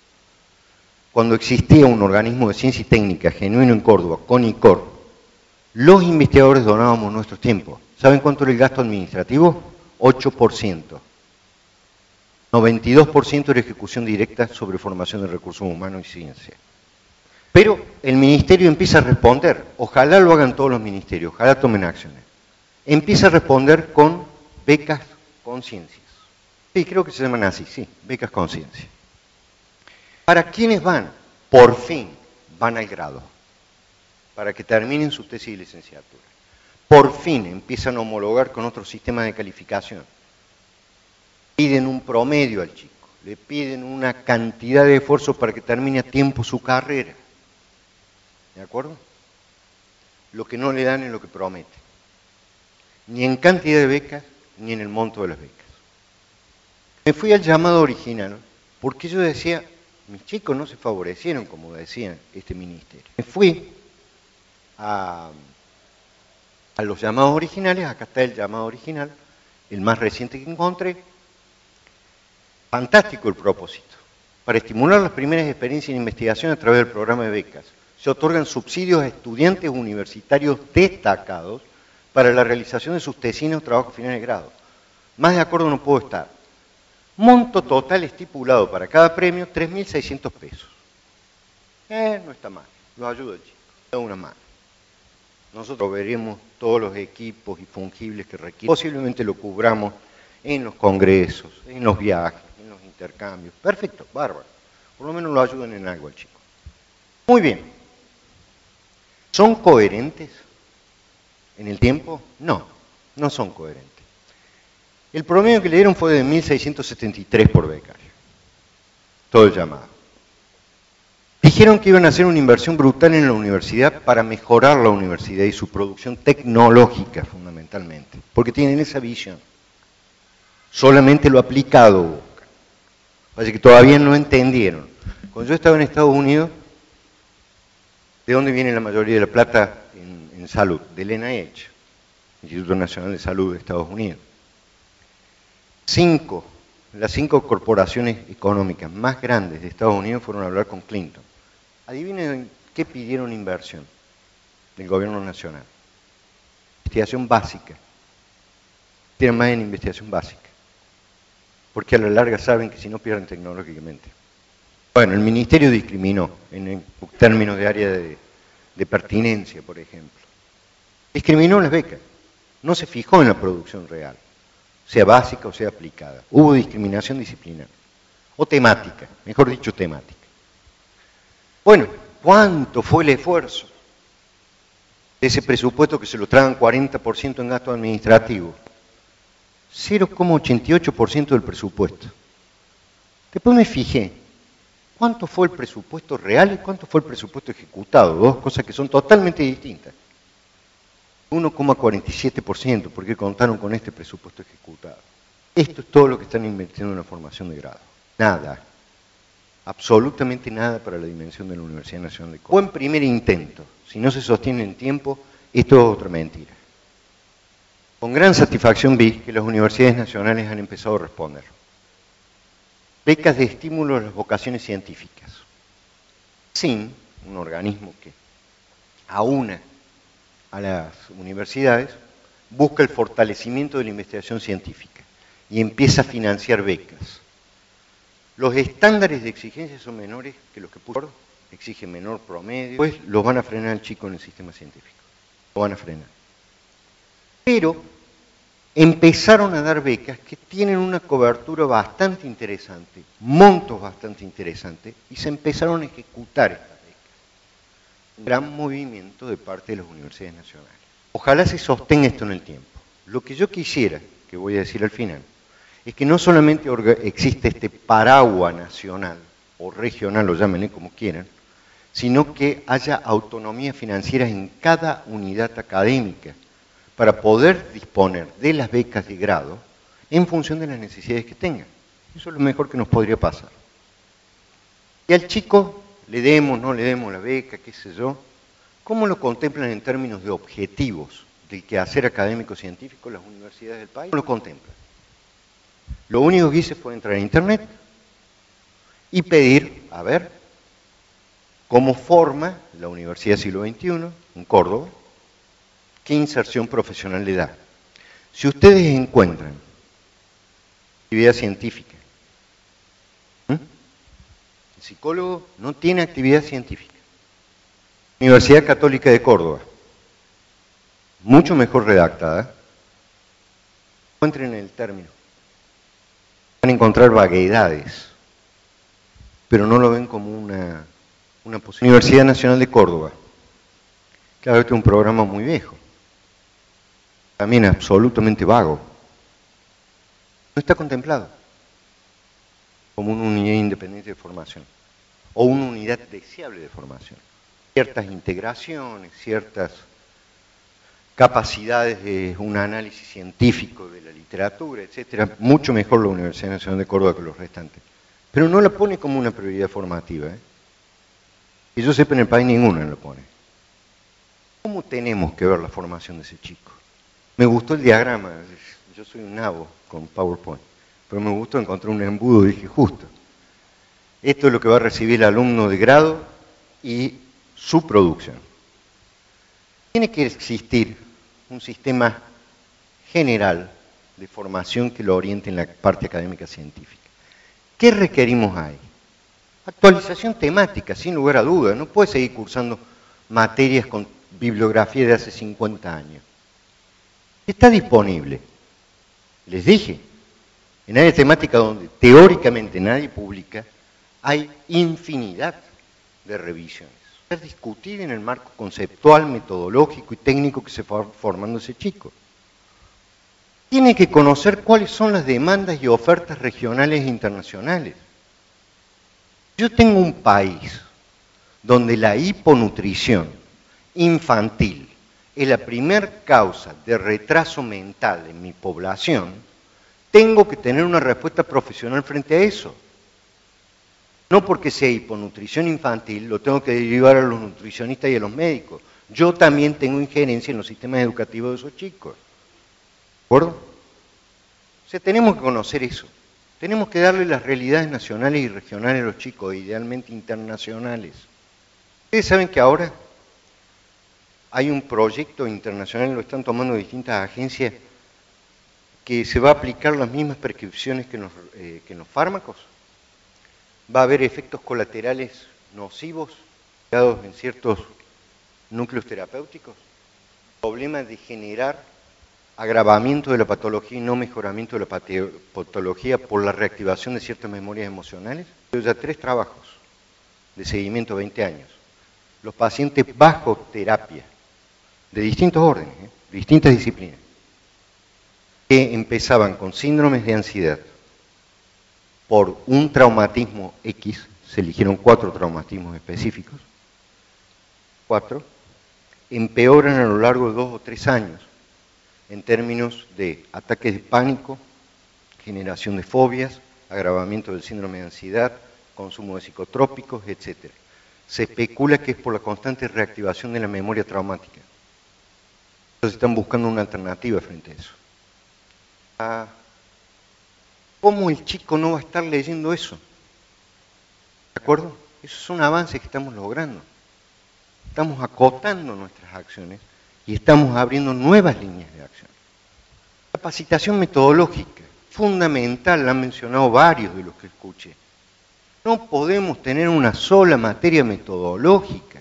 Cuando existía un organismo de ciencia y técnica genuino en Córdoba, CONICOR, los investigadores donábamos nuestros tiempos. ¿Saben cuánto era el gasto administrativo? 8%. 92% era ejecución directa sobre formación de recursos humanos y ciencia. Pero el ministerio empieza a responder, ojalá lo hagan todos los ministerios, ojalá tomen acciones. Empieza a responder con becas con ciencias. Sí, creo que se llaman así, sí, becas conciencia. ¿Para quiénes van? Por fin van al grado, para que terminen su tesis de licenciatura. Por fin empiezan a homologar con otro sistema de calificación. Piden un promedio al chico, le piden una cantidad de esfuerzo para que termine a tiempo su carrera. ¿De acuerdo? Lo que no le dan es lo que prometen. Ni en cantidad de becas, ni en el monto de las becas. Me fui al llamado original, porque yo decía, mis chicos no se favorecieron, como decía este ministerio. Me fui a los llamados originales, acá está el llamado original, el más reciente que encontré. Fantástico el propósito. Para estimular las primeras experiencias en investigación a través del programa de becas, se otorgan subsidios a estudiantes universitarios destacados para la realización de sus tesinas o trabajos finales de grado. Más de acuerdo no puedo estar. Monto total estipulado para cada premio, 3.600 pesos. No está mal, lo ayuda el chico, da una mano. Nosotros veremos todos los equipos y fungibles que requieren. Posiblemente lo cubramos en los congresos, en los viajes, en los intercambios. Perfecto, bárbaro. Por lo menos lo ayudan en algo al chico. Muy bien. ¿Son coherentes en el tiempo? No, no son coherentes. El promedio que le dieron fue de 1.673 por becario. Todo el llamado. Dijeron que iban a hacer una inversión brutal en la universidad para mejorar la universidad y su producción tecnológica, fundamentalmente, porque tienen esa visión. Solamente lo aplicado buscan. Así que todavía no entendieron. Cuando yo estaba en Estados Unidos, ¿de dónde viene la mayoría de la plata en salud? Del NIH, Instituto Nacional de Salud de Estados Unidos. Las 5 corporaciones económicas más grandes de Estados Unidos fueron a hablar con Clinton. Adivinen qué pidieron inversión del gobierno nacional. Investigación básica. Tienen más en investigación básica. Porque a la larga saben que si no pierden tecnológicamente. Bueno, el ministerio discriminó en términos de área de pertinencia, por ejemplo. Discriminó las becas. No se fijó en la producción real, sea básica o sea aplicada. Hubo discriminación disciplinar. O temática, mejor dicho temática. Bueno, ¿cuánto fue el esfuerzo? Ese presupuesto que se lo tragan 40% en gasto administrativo. 0,88% del presupuesto. Después me fijé, ¿cuánto fue el presupuesto real y cuánto fue el presupuesto ejecutado? Dos cosas que son totalmente distintas. 1,47%, porque contaron con este presupuesto ejecutado. Esto es todo lo que están invirtiendo en la formación de grado. Nada. Absolutamente nada para la dimensión de la Universidad Nacional de Córdoba. Buen primer intento. Si no se sostiene en tiempo, esto es otra mentira. Con gran satisfacción vi que las universidades nacionales han empezado a responder. Becas de estímulo a las vocaciones científicas. SIN, un organismo que aúna a las universidades, busca el fortalecimiento de la investigación científica y empieza a financiar becas. Los estándares de exigencia son menores que los que puso, exige menor promedio, pues los van a frenar al chico en el sistema científico. Lo van a frenar. Pero empezaron a dar becas que tienen una cobertura bastante interesante, montos bastante interesantes, y se empezaron a ejecutar estas becas. Un gran movimiento de parte de las universidades nacionales. Ojalá se sostenga esto en el tiempo. Lo que yo quisiera, que voy a decir al final, es que no solamente existe este paraguas nacional, o regional, o llámenle como quieran, sino que haya autonomía financiera en cada unidad académica, para poder disponer de las becas de grado en función de las necesidades que tengan. Eso es lo mejor que nos podría pasar. Y al chico, le demos, no le demos la beca, qué sé yo, ¿cómo lo contemplan en términos de objetivos del quehacer académico científico las universidades del país? ¿Cómo lo contemplan? Lo único que hice fue entrar a internet y pedir, a ver, cómo forma la Universidad Siglo XXI en Córdoba, ¿qué inserción profesional le da? Si ustedes encuentran actividad científica, el psicólogo no tiene actividad científica. Universidad Católica de Córdoba, mucho mejor redactada, encuentren el término. van a encontrar vaguedades, pero no lo ven como una posibilidad. Universidad Nacional de Córdoba, claro, este es un programa muy viejo, también absolutamente vago, no está contemplado como una unidad independiente de formación, o una unidad deseable de formación. Ciertas integraciones, ciertas capacidades de un análisis científico de la literatura, etcétera, mucho mejor la Universidad Nacional de Córdoba que los restantes. Pero no la pone como una prioridad formativa. Que yo sepa, en el país ninguna la pone. ¿Cómo tenemos que ver la formación de ese chico? Me gustó el diagrama, yo soy un nabo con PowerPoint, pero me gustó encontrar un embudo y dije, justo, esto es lo que va a recibir el alumno de grado y su producción. Tiene que existir un sistema general de formación que lo oriente en la parte académica científica. ¿Qué requerimos ahí? Actualización temática, sin lugar a dudas. No puede seguir cursando materias con bibliografía de hace 50 años. Está disponible. Les dije, en área temática donde teóricamente nadie publica, hay infinidad de revisiones. Es discutir en el marco conceptual, metodológico y técnico que se va formando ese chico. Tiene que conocer cuáles son las demandas y ofertas regionales e internacionales. Yo tengo un país donde la hiponutrición infantil es la primer causa de retraso mental en mi población. Tengo que tener una respuesta profesional frente a eso. No porque sea hiponutrición infantil, lo tengo que derivar a los nutricionistas y a los médicos. Yo también tengo injerencia en los sistemas educativos de esos chicos. ¿De acuerdo? O sea, tenemos que conocer eso. Tenemos que darle las realidades nacionales y regionales a los chicos, idealmente internacionales. Ustedes saben que ahora hay un proyecto internacional, lo están tomando distintas agencias, que se va a aplicar las mismas prescripciones que en los fármacos. Va a haber efectos colaterales nocivos dados en ciertos núcleos terapéuticos, problemas de generar agravamiento de la patología y no mejoramiento de la patología por la reactivación de ciertas memorias emocionales. Hay ya 3 trabajos de seguimiento a 20 años. Los pacientes bajo terapia, de distintos órdenes, de distintas disciplinas, que empezaban con síndromes de ansiedad, por un traumatismo X, se eligieron 4 traumatismos específicos, 4, empeoran a lo largo de 2 o 3 años en términos de ataques de pánico, generación de fobias, agravamiento del síndrome de ansiedad, consumo de psicotrópicos, etc. Se especula que es por la constante reactivación de la memoria traumática. Entonces están buscando una alternativa frente a eso. ¿Cómo el chico no va a estar leyendo eso? ¿De acuerdo? Esos son avances que estamos logrando. Estamos acotando nuestras acciones y estamos abriendo nuevas líneas de acción. Capacitación metodológica, fundamental, la han mencionado varios de los que escuché. No podemos tener una sola materia metodológica.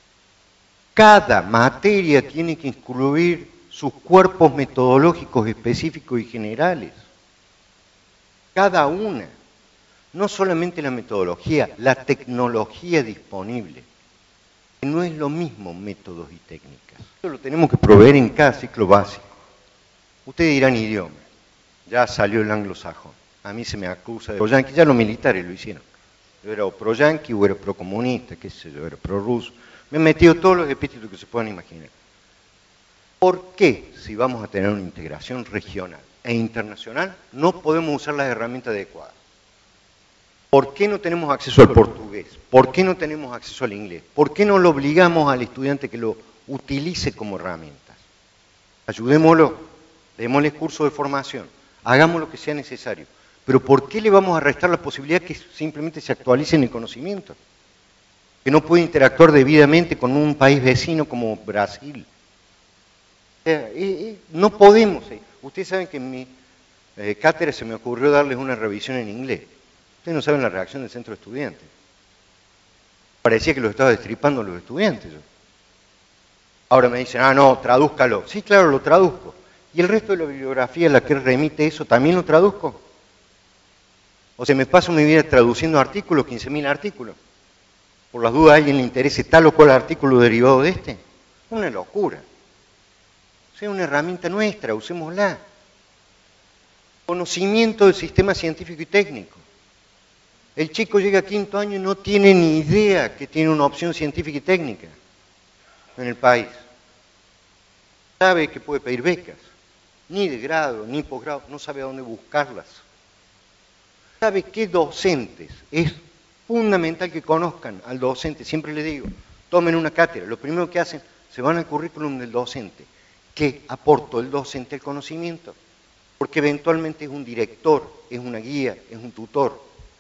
Cada materia tiene que incluir sus cuerpos metodológicos específicos y generales. Cada una, no solamente la metodología, la tecnología disponible, que no es lo mismo métodos y técnicas. Eso lo tenemos que proveer en cada ciclo básico. Ustedes dirán idioma, ya salió el anglosajón, a mí se me acusa de pro-yanqui, ya los militares lo hicieron. Yo era o pro-yanqui o era pro-comunista, qué sé yo, era pro-ruso. Me he metido todos los epítetos que se puedan imaginar. ¿Por qué, si vamos a tener una integración regional e internacional, no podemos usar las herramientas adecuadas? ¿Por qué no tenemos acceso al portugués? ¿Por qué no tenemos acceso al inglés? ¿Por qué no lo obligamos al estudiante que lo utilice como herramientas? Ayudémoslo, démosle curso de formación, hagamos lo que sea necesario. Pero ¿por qué le vamos a restar la posibilidad que simplemente se actualice en el conocimiento? Que no puede interactuar debidamente con un país vecino como Brasil. O sea, no podemos. Ustedes saben que en mi cátedra se me ocurrió darles una revisión en inglés. Ustedes no saben la reacción del centro de estudiantes. Parecía que lo estaba destripando los estudiantes. Ahora me dicen, no, tradúzcalo. Sí, claro, lo traduzco. ¿Y el resto de la bibliografía a la que remite eso también lo traduzco? O sea, me paso mi vida traduciendo artículos, 15.000 artículos. Por las dudas a alguien le interese tal o cual artículo derivado de este. Una locura. O sea, una herramienta nuestra, usémosla. Conocimiento del sistema científico y técnico. El chico llega a 5º año y no tiene ni idea que tiene una opción científica y técnica en el país. Sabe que puede pedir becas, ni de grado, ni posgrado, no sabe a dónde buscarlas. Sabe qué docentes, es fundamental que conozcan al docente, siempre le digo, tomen una cátedra, lo primero que hacen, se van al currículum del docente. ¿Qué aportó el docente al conocimiento? Porque eventualmente es un director, es una guía, es un tutor.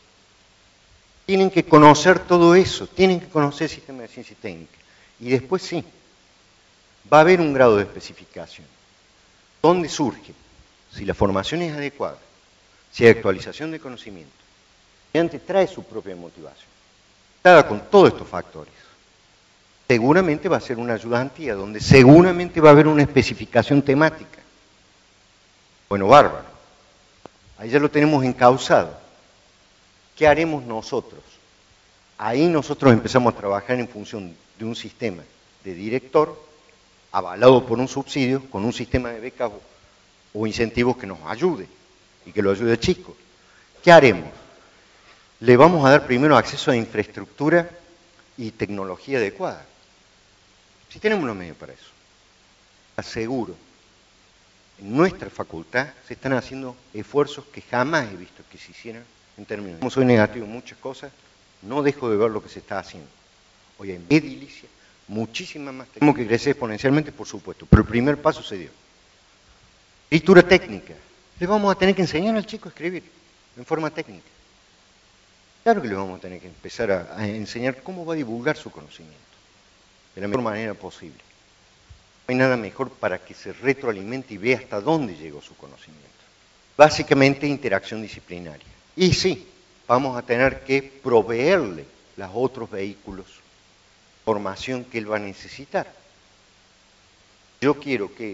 Tienen que conocer todo eso, tienen que conocer el sistema de ciencia y técnica. Y después sí, va a haber un grado de especificación. ¿Dónde surge? Si la formación es adecuada, si hay actualización de conocimiento, el estudiante trae su propia motivación, dada con todos estos factores, seguramente va a ser una ayudantía, donde seguramente va a haber una especificación temática. Bueno, bárbaro. Ahí ya lo tenemos encauzado. ¿Qué haremos nosotros? Ahí nosotros empezamos a trabajar en función de un sistema de director, avalado por un subsidio, con un sistema de becas o incentivos que nos ayude y que lo ayude al chico. ¿Qué haremos? Le vamos a dar primero acceso a infraestructura y tecnología adecuada. Si tenemos los medios para eso. Aseguro, en nuestra facultad se están haciendo esfuerzos que jamás he visto que se hicieran en términos. Como soy negativo en muchas cosas, no dejo de ver lo que se está haciendo. Hoy hay edilicia, muchísimas más. Tenemos que crecer exponencialmente, por supuesto, pero el primer paso se dio. Escritura técnica. Le vamos a tener que enseñar al chico a escribir en forma técnica. Claro que le vamos a tener que empezar a enseñar cómo va a divulgar su conocimiento de la mejor manera posible. No hay nada mejor para que se retroalimente y vea hasta dónde llegó su conocimiento. Básicamente interacción disciplinaria. Y sí, vamos a tener que proveerle los otros vehículos, formación que él va a necesitar. Yo quiero que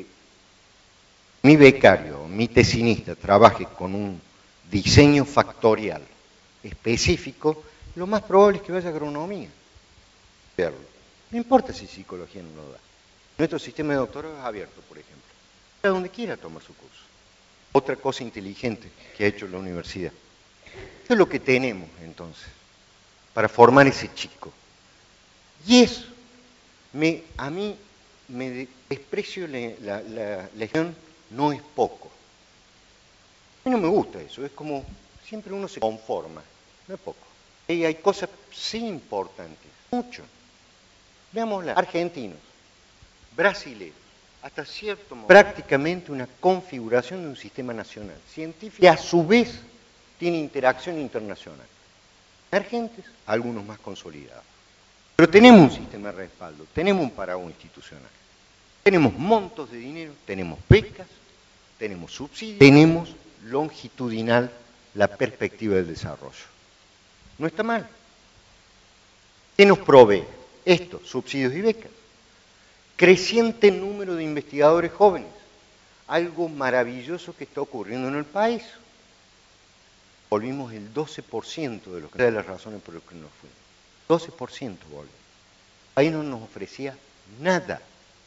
mi becario, mi tesinista, trabaje con un diseño factorial específico, lo más probable es que vaya a agronomía. No importa si psicología no lo da. Nuestro sistema de doctorado es abierto, por ejemplo. A donde quiera tomar su curso. Otra cosa inteligente que ha hecho la universidad. Esto es lo que tenemos, entonces, para formar ese chico. Y eso, a mí me desprecio la legión, no es poco. A mí no me gusta eso, es como, siempre uno se conforma, no es poco. Y hay cosas sí importantes, mucho. Veámosla, argentinos, brasileños, hasta cierto modo, prácticamente una configuración de un sistema nacional científico que a su vez tiene interacción internacional. Emergentes, algunos más consolidados. Pero tenemos un sistema de respaldo, tenemos un paraguas institucional, tenemos montos de dinero, tenemos becas, tenemos subsidios, tenemos longitudinal la perspectiva del desarrollo. No está mal. ¿Qué nos provee? Esto, subsidios y becas. Creciente número de investigadores jóvenes, algo maravilloso que está ocurriendo en el país. Volvimos el 12% de lo que de las razones por las que nos fuimos. 12% volvimos. Ahí no nos ofrecía nada.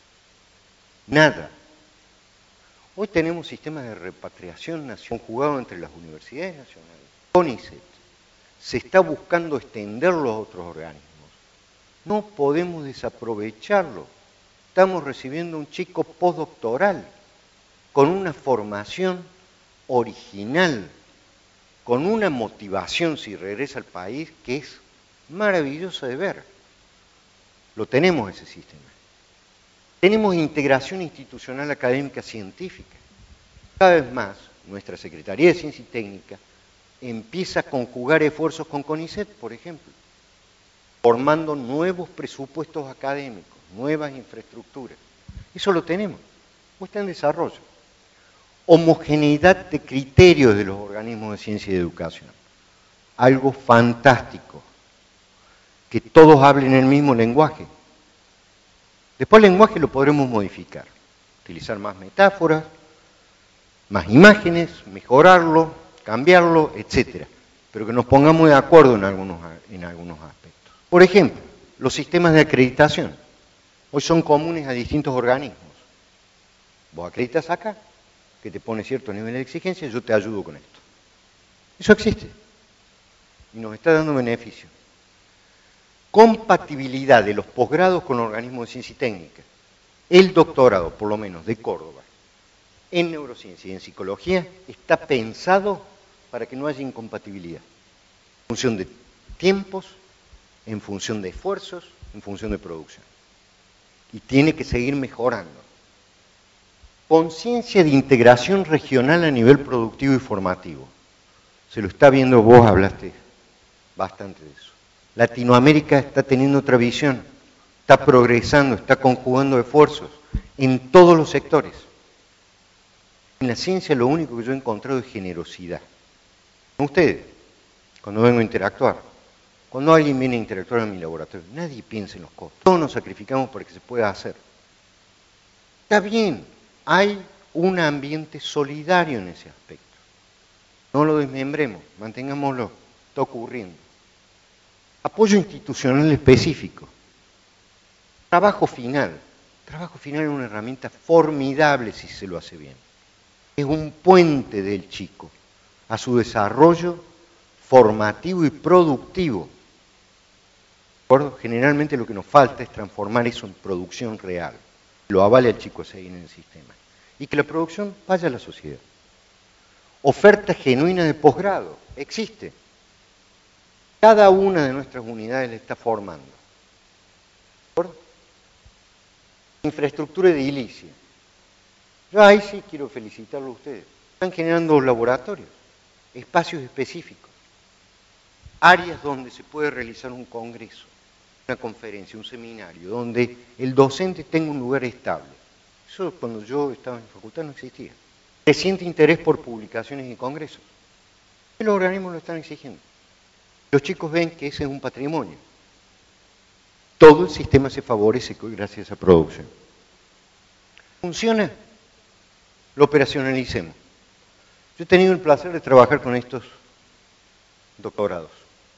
Nada. Hoy tenemos sistemas de repatriación nacional conjugados entre las universidades nacionales. CONICET. Se está buscando extenderlo a otros organismos. No podemos desaprovecharlo. Estamos recibiendo un chico postdoctoral con una formación original, con una motivación si regresa al país que es maravillosa de ver. Lo tenemos ese sistema. Tenemos integración institucional académica científica. Cada vez más, nuestra Secretaría de Ciencia y Técnica empieza a conjugar esfuerzos con CONICET, por ejemplo, formando nuevos presupuestos académicos, nuevas infraestructuras. Eso lo tenemos, o está en desarrollo. Homogeneidad de criterios de los organismos de ciencia y de educación. Algo fantástico. Que todos hablen el mismo lenguaje. Después el lenguaje lo podremos modificar. Utilizar más metáforas, más imágenes, mejorarlo, cambiarlo, etc. pero que nos pongamos de acuerdo en algunos aspectos. Por ejemplo, los sistemas de acreditación. Hoy son comunes a distintos organismos. Vos acreditas acá, que te pone cierto nivel de exigencia, yo te ayudo con esto. Eso existe y nos está dando beneficio. Compatibilidad de los posgrados con organismos de ciencia y técnica. El doctorado, por lo menos, de Córdoba, en neurociencia y en psicología, está pensado para que no haya incompatibilidad. En función de tiempos, en función de esfuerzos, en función de producción. Y tiene que seguir mejorando. Conciencia de integración regional a nivel productivo y formativo. Se lo está viendo, vos hablaste bastante de eso. Latinoamérica está teniendo otra visión, está progresando, está conjugando esfuerzos en todos los sectores. En la ciencia lo único que yo he encontrado es generosidad. Ustedes, cuando vengo a interactuar, cuando alguien viene a interactuar en mi laboratorio, nadie piensa en los costos. Todos nos sacrificamos para que se pueda hacer. Está bien, hay un ambiente solidario en ese aspecto. No lo desmembremos, mantengámoslo, está ocurriendo. Apoyo institucional específico. Trabajo final. Trabajo final es una herramienta formidable si se lo hace bien. Es un puente del chico a su desarrollo formativo y productivo. ¿De acuerdo? Generalmente lo que nos falta es transformar eso en producción real. Lo avale al chico a seguir en el sistema. Y que la producción vaya a la sociedad. Oferta genuina de posgrado. Existe. Cada una de nuestras unidades la está formando. ¿De acuerdo? Infraestructura edilicia. Yo ahí sí quiero felicitarlo a ustedes. Están generando laboratorios, espacios específicos, áreas donde se puede realizar un congreso, una conferencia, un seminario, donde el docente tenga un lugar estable. Eso cuando yo estaba en facultad no existía. Creciente interés por publicaciones y congresos. Y los organismos lo están exigiendo. Los chicos ven que ese es un patrimonio. Todo el sistema se favorece gracias a esa producción. ¿Funciona? Lo operacionalicemos. Yo he tenido el placer de trabajar con estos doctorados.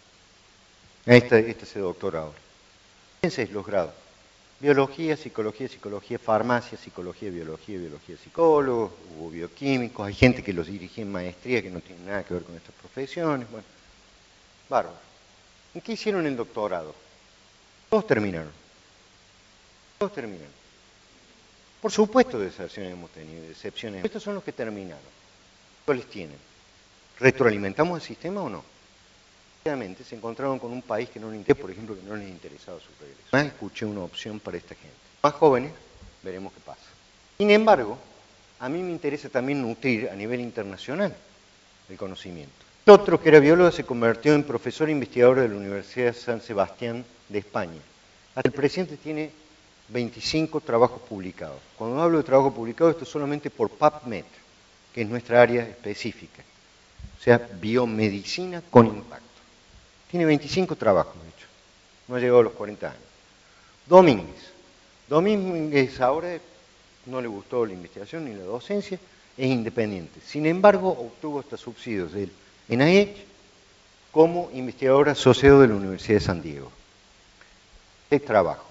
Este es el doctorado. Fíjense los grados. Biología, psicología, farmacia, psicología, biología, psicólogos, hubo bioquímicos, hay gente que los dirige en maestría que no tiene nada que ver con estas profesiones. Bueno, bárbaro. ¿En qué hicieron el doctorado? Todos terminaron. Todos terminaron. Por supuesto deserciones hemos tenido, decepciones. Estos son los que terminaron. ¿Cuáles tienen? ¿Retroalimentamos el sistema o no? Obviamente se encontraron con un país que no les interesaba, por ejemplo, que no les interesaba su regreso. Más escuché una opción para esta gente. Más jóvenes, veremos qué pasa. Sin embargo, a mí me interesa también nutrir a nivel internacional el conocimiento. Otro que era biólogo se convirtió en profesor investigador de la Universidad de San Sebastián de España. Hasta el presente tiene 25 trabajos publicados. Cuando hablo de trabajo publicado, esto es solamente por PubMed, que es nuestra área específica. O sea, biomedicina con impacto. Tiene 25 trabajos, de hecho. No ha llegado a los 40 años. Domínguez ahora no le gustó la investigación ni la docencia, es independiente. Sin embargo, obtuvo hasta subsidios del NIH como investigador asociado de la Universidad de San Diego. Es trabajo.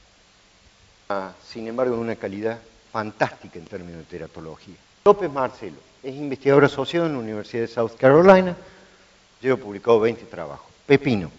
Sin embargo, de una calidad fantástica en términos de teratología. López Marcelo es investigador asociado en la Universidad de South Carolina, lleva publicado 20 trabajos. Pepino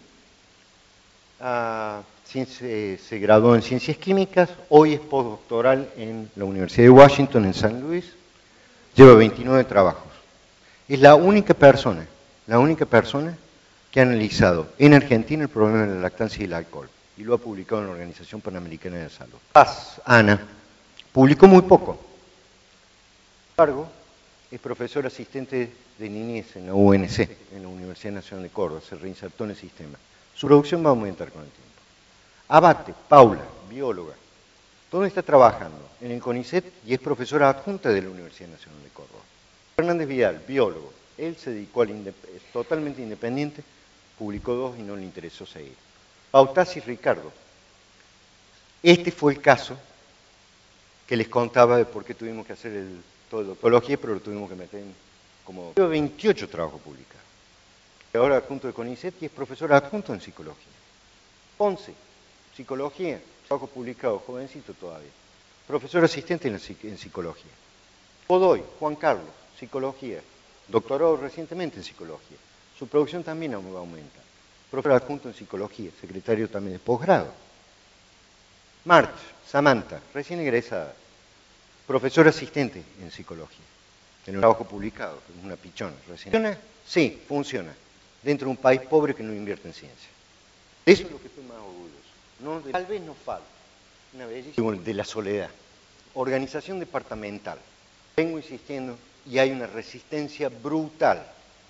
se graduó en Ciencias Químicas, hoy es postdoctoral en la Universidad de Washington, en San Luis, lleva 29 trabajos. Es la única persona que ha analizado en Argentina el problema de la lactancia y el alcohol, y lo ha publicado en la Organización Panamericana de la Salud. Paz, Ana, publicó muy poco. Sin embargo, es profesor asistente de niñez en la UNC, en la Universidad Nacional de Córdoba, se reinsertó en el sistema. Su producción va a aumentar con el tiempo. Abate, Paula, bióloga. ¿Dónde está trabajando? En el CONICET y es profesora adjunta de la Universidad Nacional de Córdoba. Fernández Vidal, biólogo. Él se dedicó es totalmente independiente, publicó 2 y no le interesó seguir. Pautasi Ricardo. Este fue el caso que les contaba de por qué tuvimos que hacer todo de odontología, pero lo tuvimos que meter en como 28 trabajos publicados. ahora adjunto de CONICET y es profesor adjunto en psicología. Ponce, psicología, trabajo publicado, jovencito todavía. Profesor asistente en psicología. Godoy, Juan Carlos, psicología, doctorado recientemente en psicología. Su producción también aumenta. Profesor adjunto en psicología, secretario también de posgrado. March, Samantha, recién egresada, profesor asistente en psicología. En un trabajo publicado, una pichona recién. ¿Funciona? Sí, funciona. Dentro de un país pobre que no invierte en ciencia. Eso es lo que estoy más orgulloso. Tal vez nos falta una bellísima de la soledad. Organización departamental. Vengo insistiendo y hay una resistencia brutal.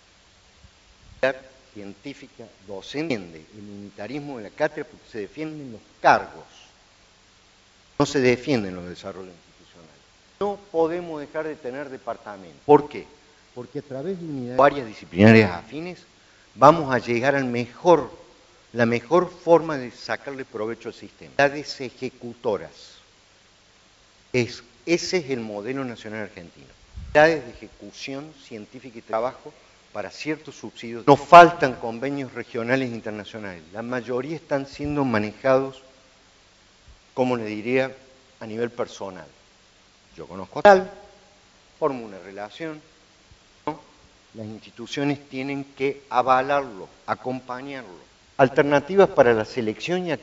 Científica, docente, el unitarismo de la cátedra porque se defienden los cargos. No se defienden los desarrollos institucionales. No podemos dejar de tener departamentos. ¿Por qué? Porque a través de unidades varias disciplinarias afines vamos a llegar al la mejor forma de sacarle provecho al sistema. Unidades ejecutoras. Ese es el modelo nacional argentino. Unidades de ejecución científica y trabajo para ciertos subsidios. Nos faltan convenios regionales e internacionales. La mayoría están siendo manejados, como le diría, a nivel personal. Yo conozco tal, formo una relación, ¿no? Las instituciones tienen que avalarlo, acompañarlo. Alternativas para la selección y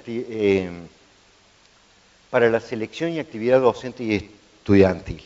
actividad docente y estudiantil.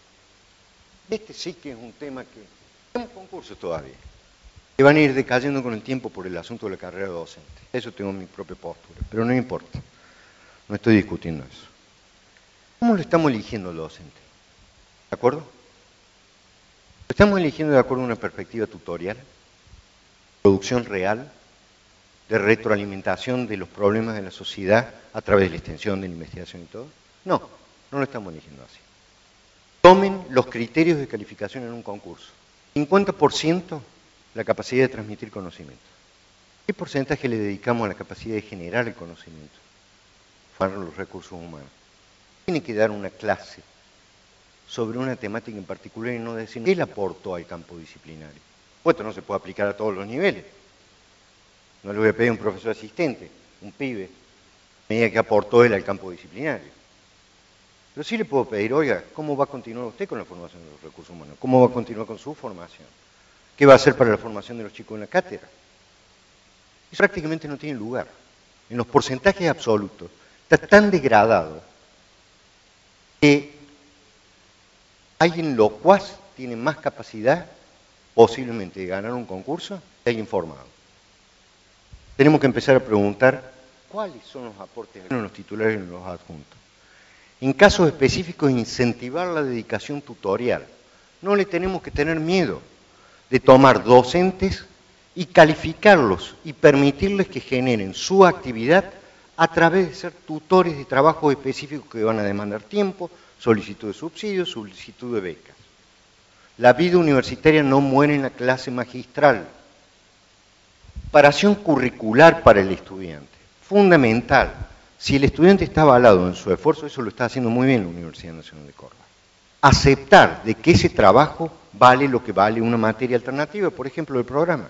Este sí que es un tema que tenemos concursos todavía, que van a ir decayendo con el tiempo por el asunto de la carrera docente. Eso tengo mi propia postura, pero no importa. No estoy discutiendo eso. ¿Cómo lo estamos eligiendo el docente? ¿De acuerdo? ¿Lo estamos eligiendo de acuerdo a una perspectiva tutorial? ¿Producción real? ¿De retroalimentación de los problemas de la sociedad a través de la extensión de la investigación y todo? No, no lo estamos eligiendo así. Tomen los criterios de calificación en un concurso. 50% la capacidad de transmitir conocimiento. ¿Qué porcentaje le dedicamos a la capacidad de generar el conocimiento? Para los recursos humanos. Tiene que dar una clase sobre una temática en particular y no decir qué le aportó al campo disciplinario. Pues esto no se puede aplicar a todos los niveles. No le voy a pedir a un profesor asistente, un pibe, me diga qué aportó él al campo disciplinario. Pero sí le puedo pedir, oiga, ¿cómo va a continuar usted con la formación de los recursos humanos? ¿Cómo va a continuar con su formación? ¿Qué va a hacer para la formación de los chicos en la cátedra? Eso prácticamente no tiene lugar. En los porcentajes absolutos está tan degradado que alguien locuaz tiene más capacidad posiblemente de ganar un concurso que alguien formado. Tenemos que empezar a preguntar cuáles son los aportes en los titulares y en los adjuntos. En casos específicos, incentivar la dedicación tutorial. No le tenemos que tener miedo de tomar docentes y calificarlos y permitirles que generen su actividad a través de ser tutores de trabajos específicos que van a demandar tiempo, solicitud de subsidios, solicitud de becas. La vida universitaria no muere en la clase magistral. Preparación curricular para el estudiante, fundamental. Si el estudiante está avalado en su esfuerzo, eso lo está haciendo muy bien la Universidad Nacional de Córdoba. Aceptar de que ese trabajo vale lo que vale una materia alternativa, por ejemplo, el programa.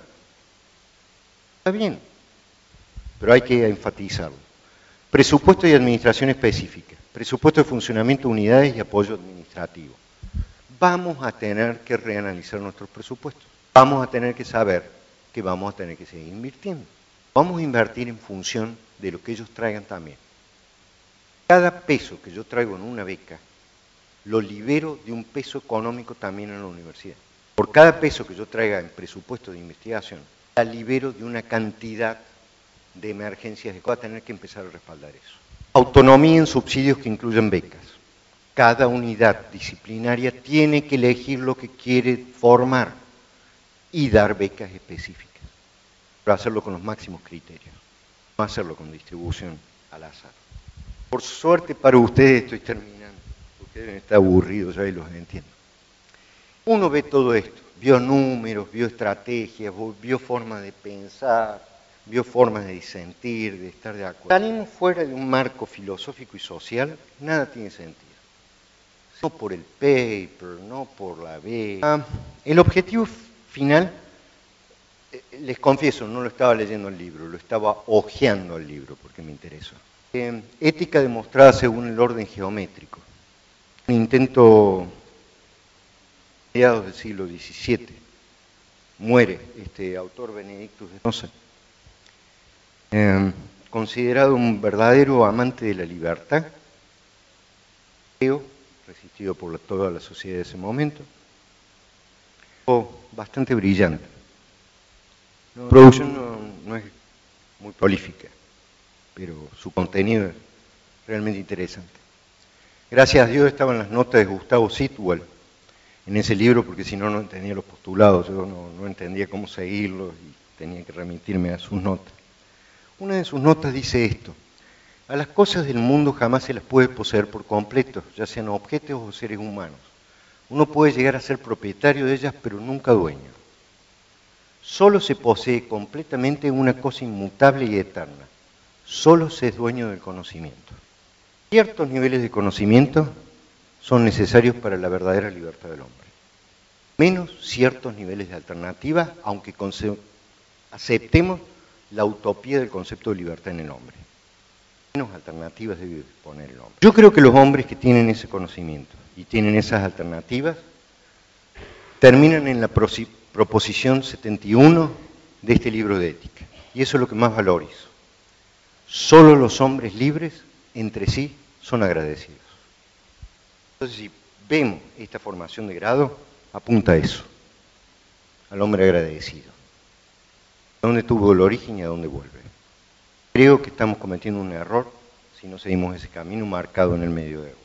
Está bien, pero hay que enfatizarlo. Presupuesto y administración específica, presupuesto de funcionamiento de unidades y apoyo administrativo. Vamos a tener que reanalizar nuestros presupuestos. Vamos a tener que saber que vamos a tener que seguir invirtiendo. Vamos a invertir en función de lo que ellos traigan también. Cada peso que yo traigo en una beca, lo libero de un peso económico también en la universidad. Por cada peso que yo traiga en presupuesto de investigación, la libero de una cantidad de emergencias que va a tener que empezar a respaldar eso. Autonomía en subsidios que incluyen becas. Cada unidad disciplinaria tiene que elegir lo que quiere formar y dar becas específicas. Pero hacerlo con los máximos criterios, no hacerlo con distribución al azar. Por suerte para ustedes estoy terminando, porque deben estar aburridos, ya y los entiendo. Uno ve todo esto, vio números, vio estrategias, vio formas de pensar, vio formas de disentir, de estar de acuerdo. Salimos fuera de un marco filosófico y social, nada tiene sentido. No por el paper, no por la beca. El objetivo final Les confieso, no lo estaba leyendo el libro, lo estaba hojeando el libro porque me interesó. Ética demostrada según el orden geométrico. Un intento mediados del siglo XVII. Muere este autor Benedictus de Spinoza, considerado un verdadero amante de la libertad, resistido por toda la sociedad de ese momento, bastante brillante. Su producción no es muy prolífica, pero su contenido es realmente interesante. Gracias a Dios estaban las notas de Gustavo Sitwell en ese libro, porque si no, no entendía los postulados, yo no entendía cómo seguirlos y tenía que remitirme a sus notas. Una de sus notas dice esto: a las cosas del mundo jamás se las puede poseer por completo, ya sean objetos o seres humanos. Uno puede llegar a ser propietario de ellas, pero nunca dueño. Solo se posee completamente una cosa inmutable y eterna. Solo se es dueño del conocimiento. Ciertos niveles de conocimiento son necesarios para la verdadera libertad del hombre. Menos ciertos niveles de alternativa, aunque aceptemos la utopía del concepto de libertad en el hombre. Menos alternativas debe disponer el hombre. Yo creo que los hombres que tienen ese conocimiento y tienen esas alternativas terminan en la proposición 71 de este libro de ética. Y eso es lo que más valorizo. Solo los hombres libres entre sí son agradecidos. Entonces, si vemos esta formación de grado, apunta a eso, al hombre agradecido. A dónde tuvo el origen y a dónde vuelve. Creo que estamos cometiendo un error si no seguimos ese camino marcado en el Medioevo.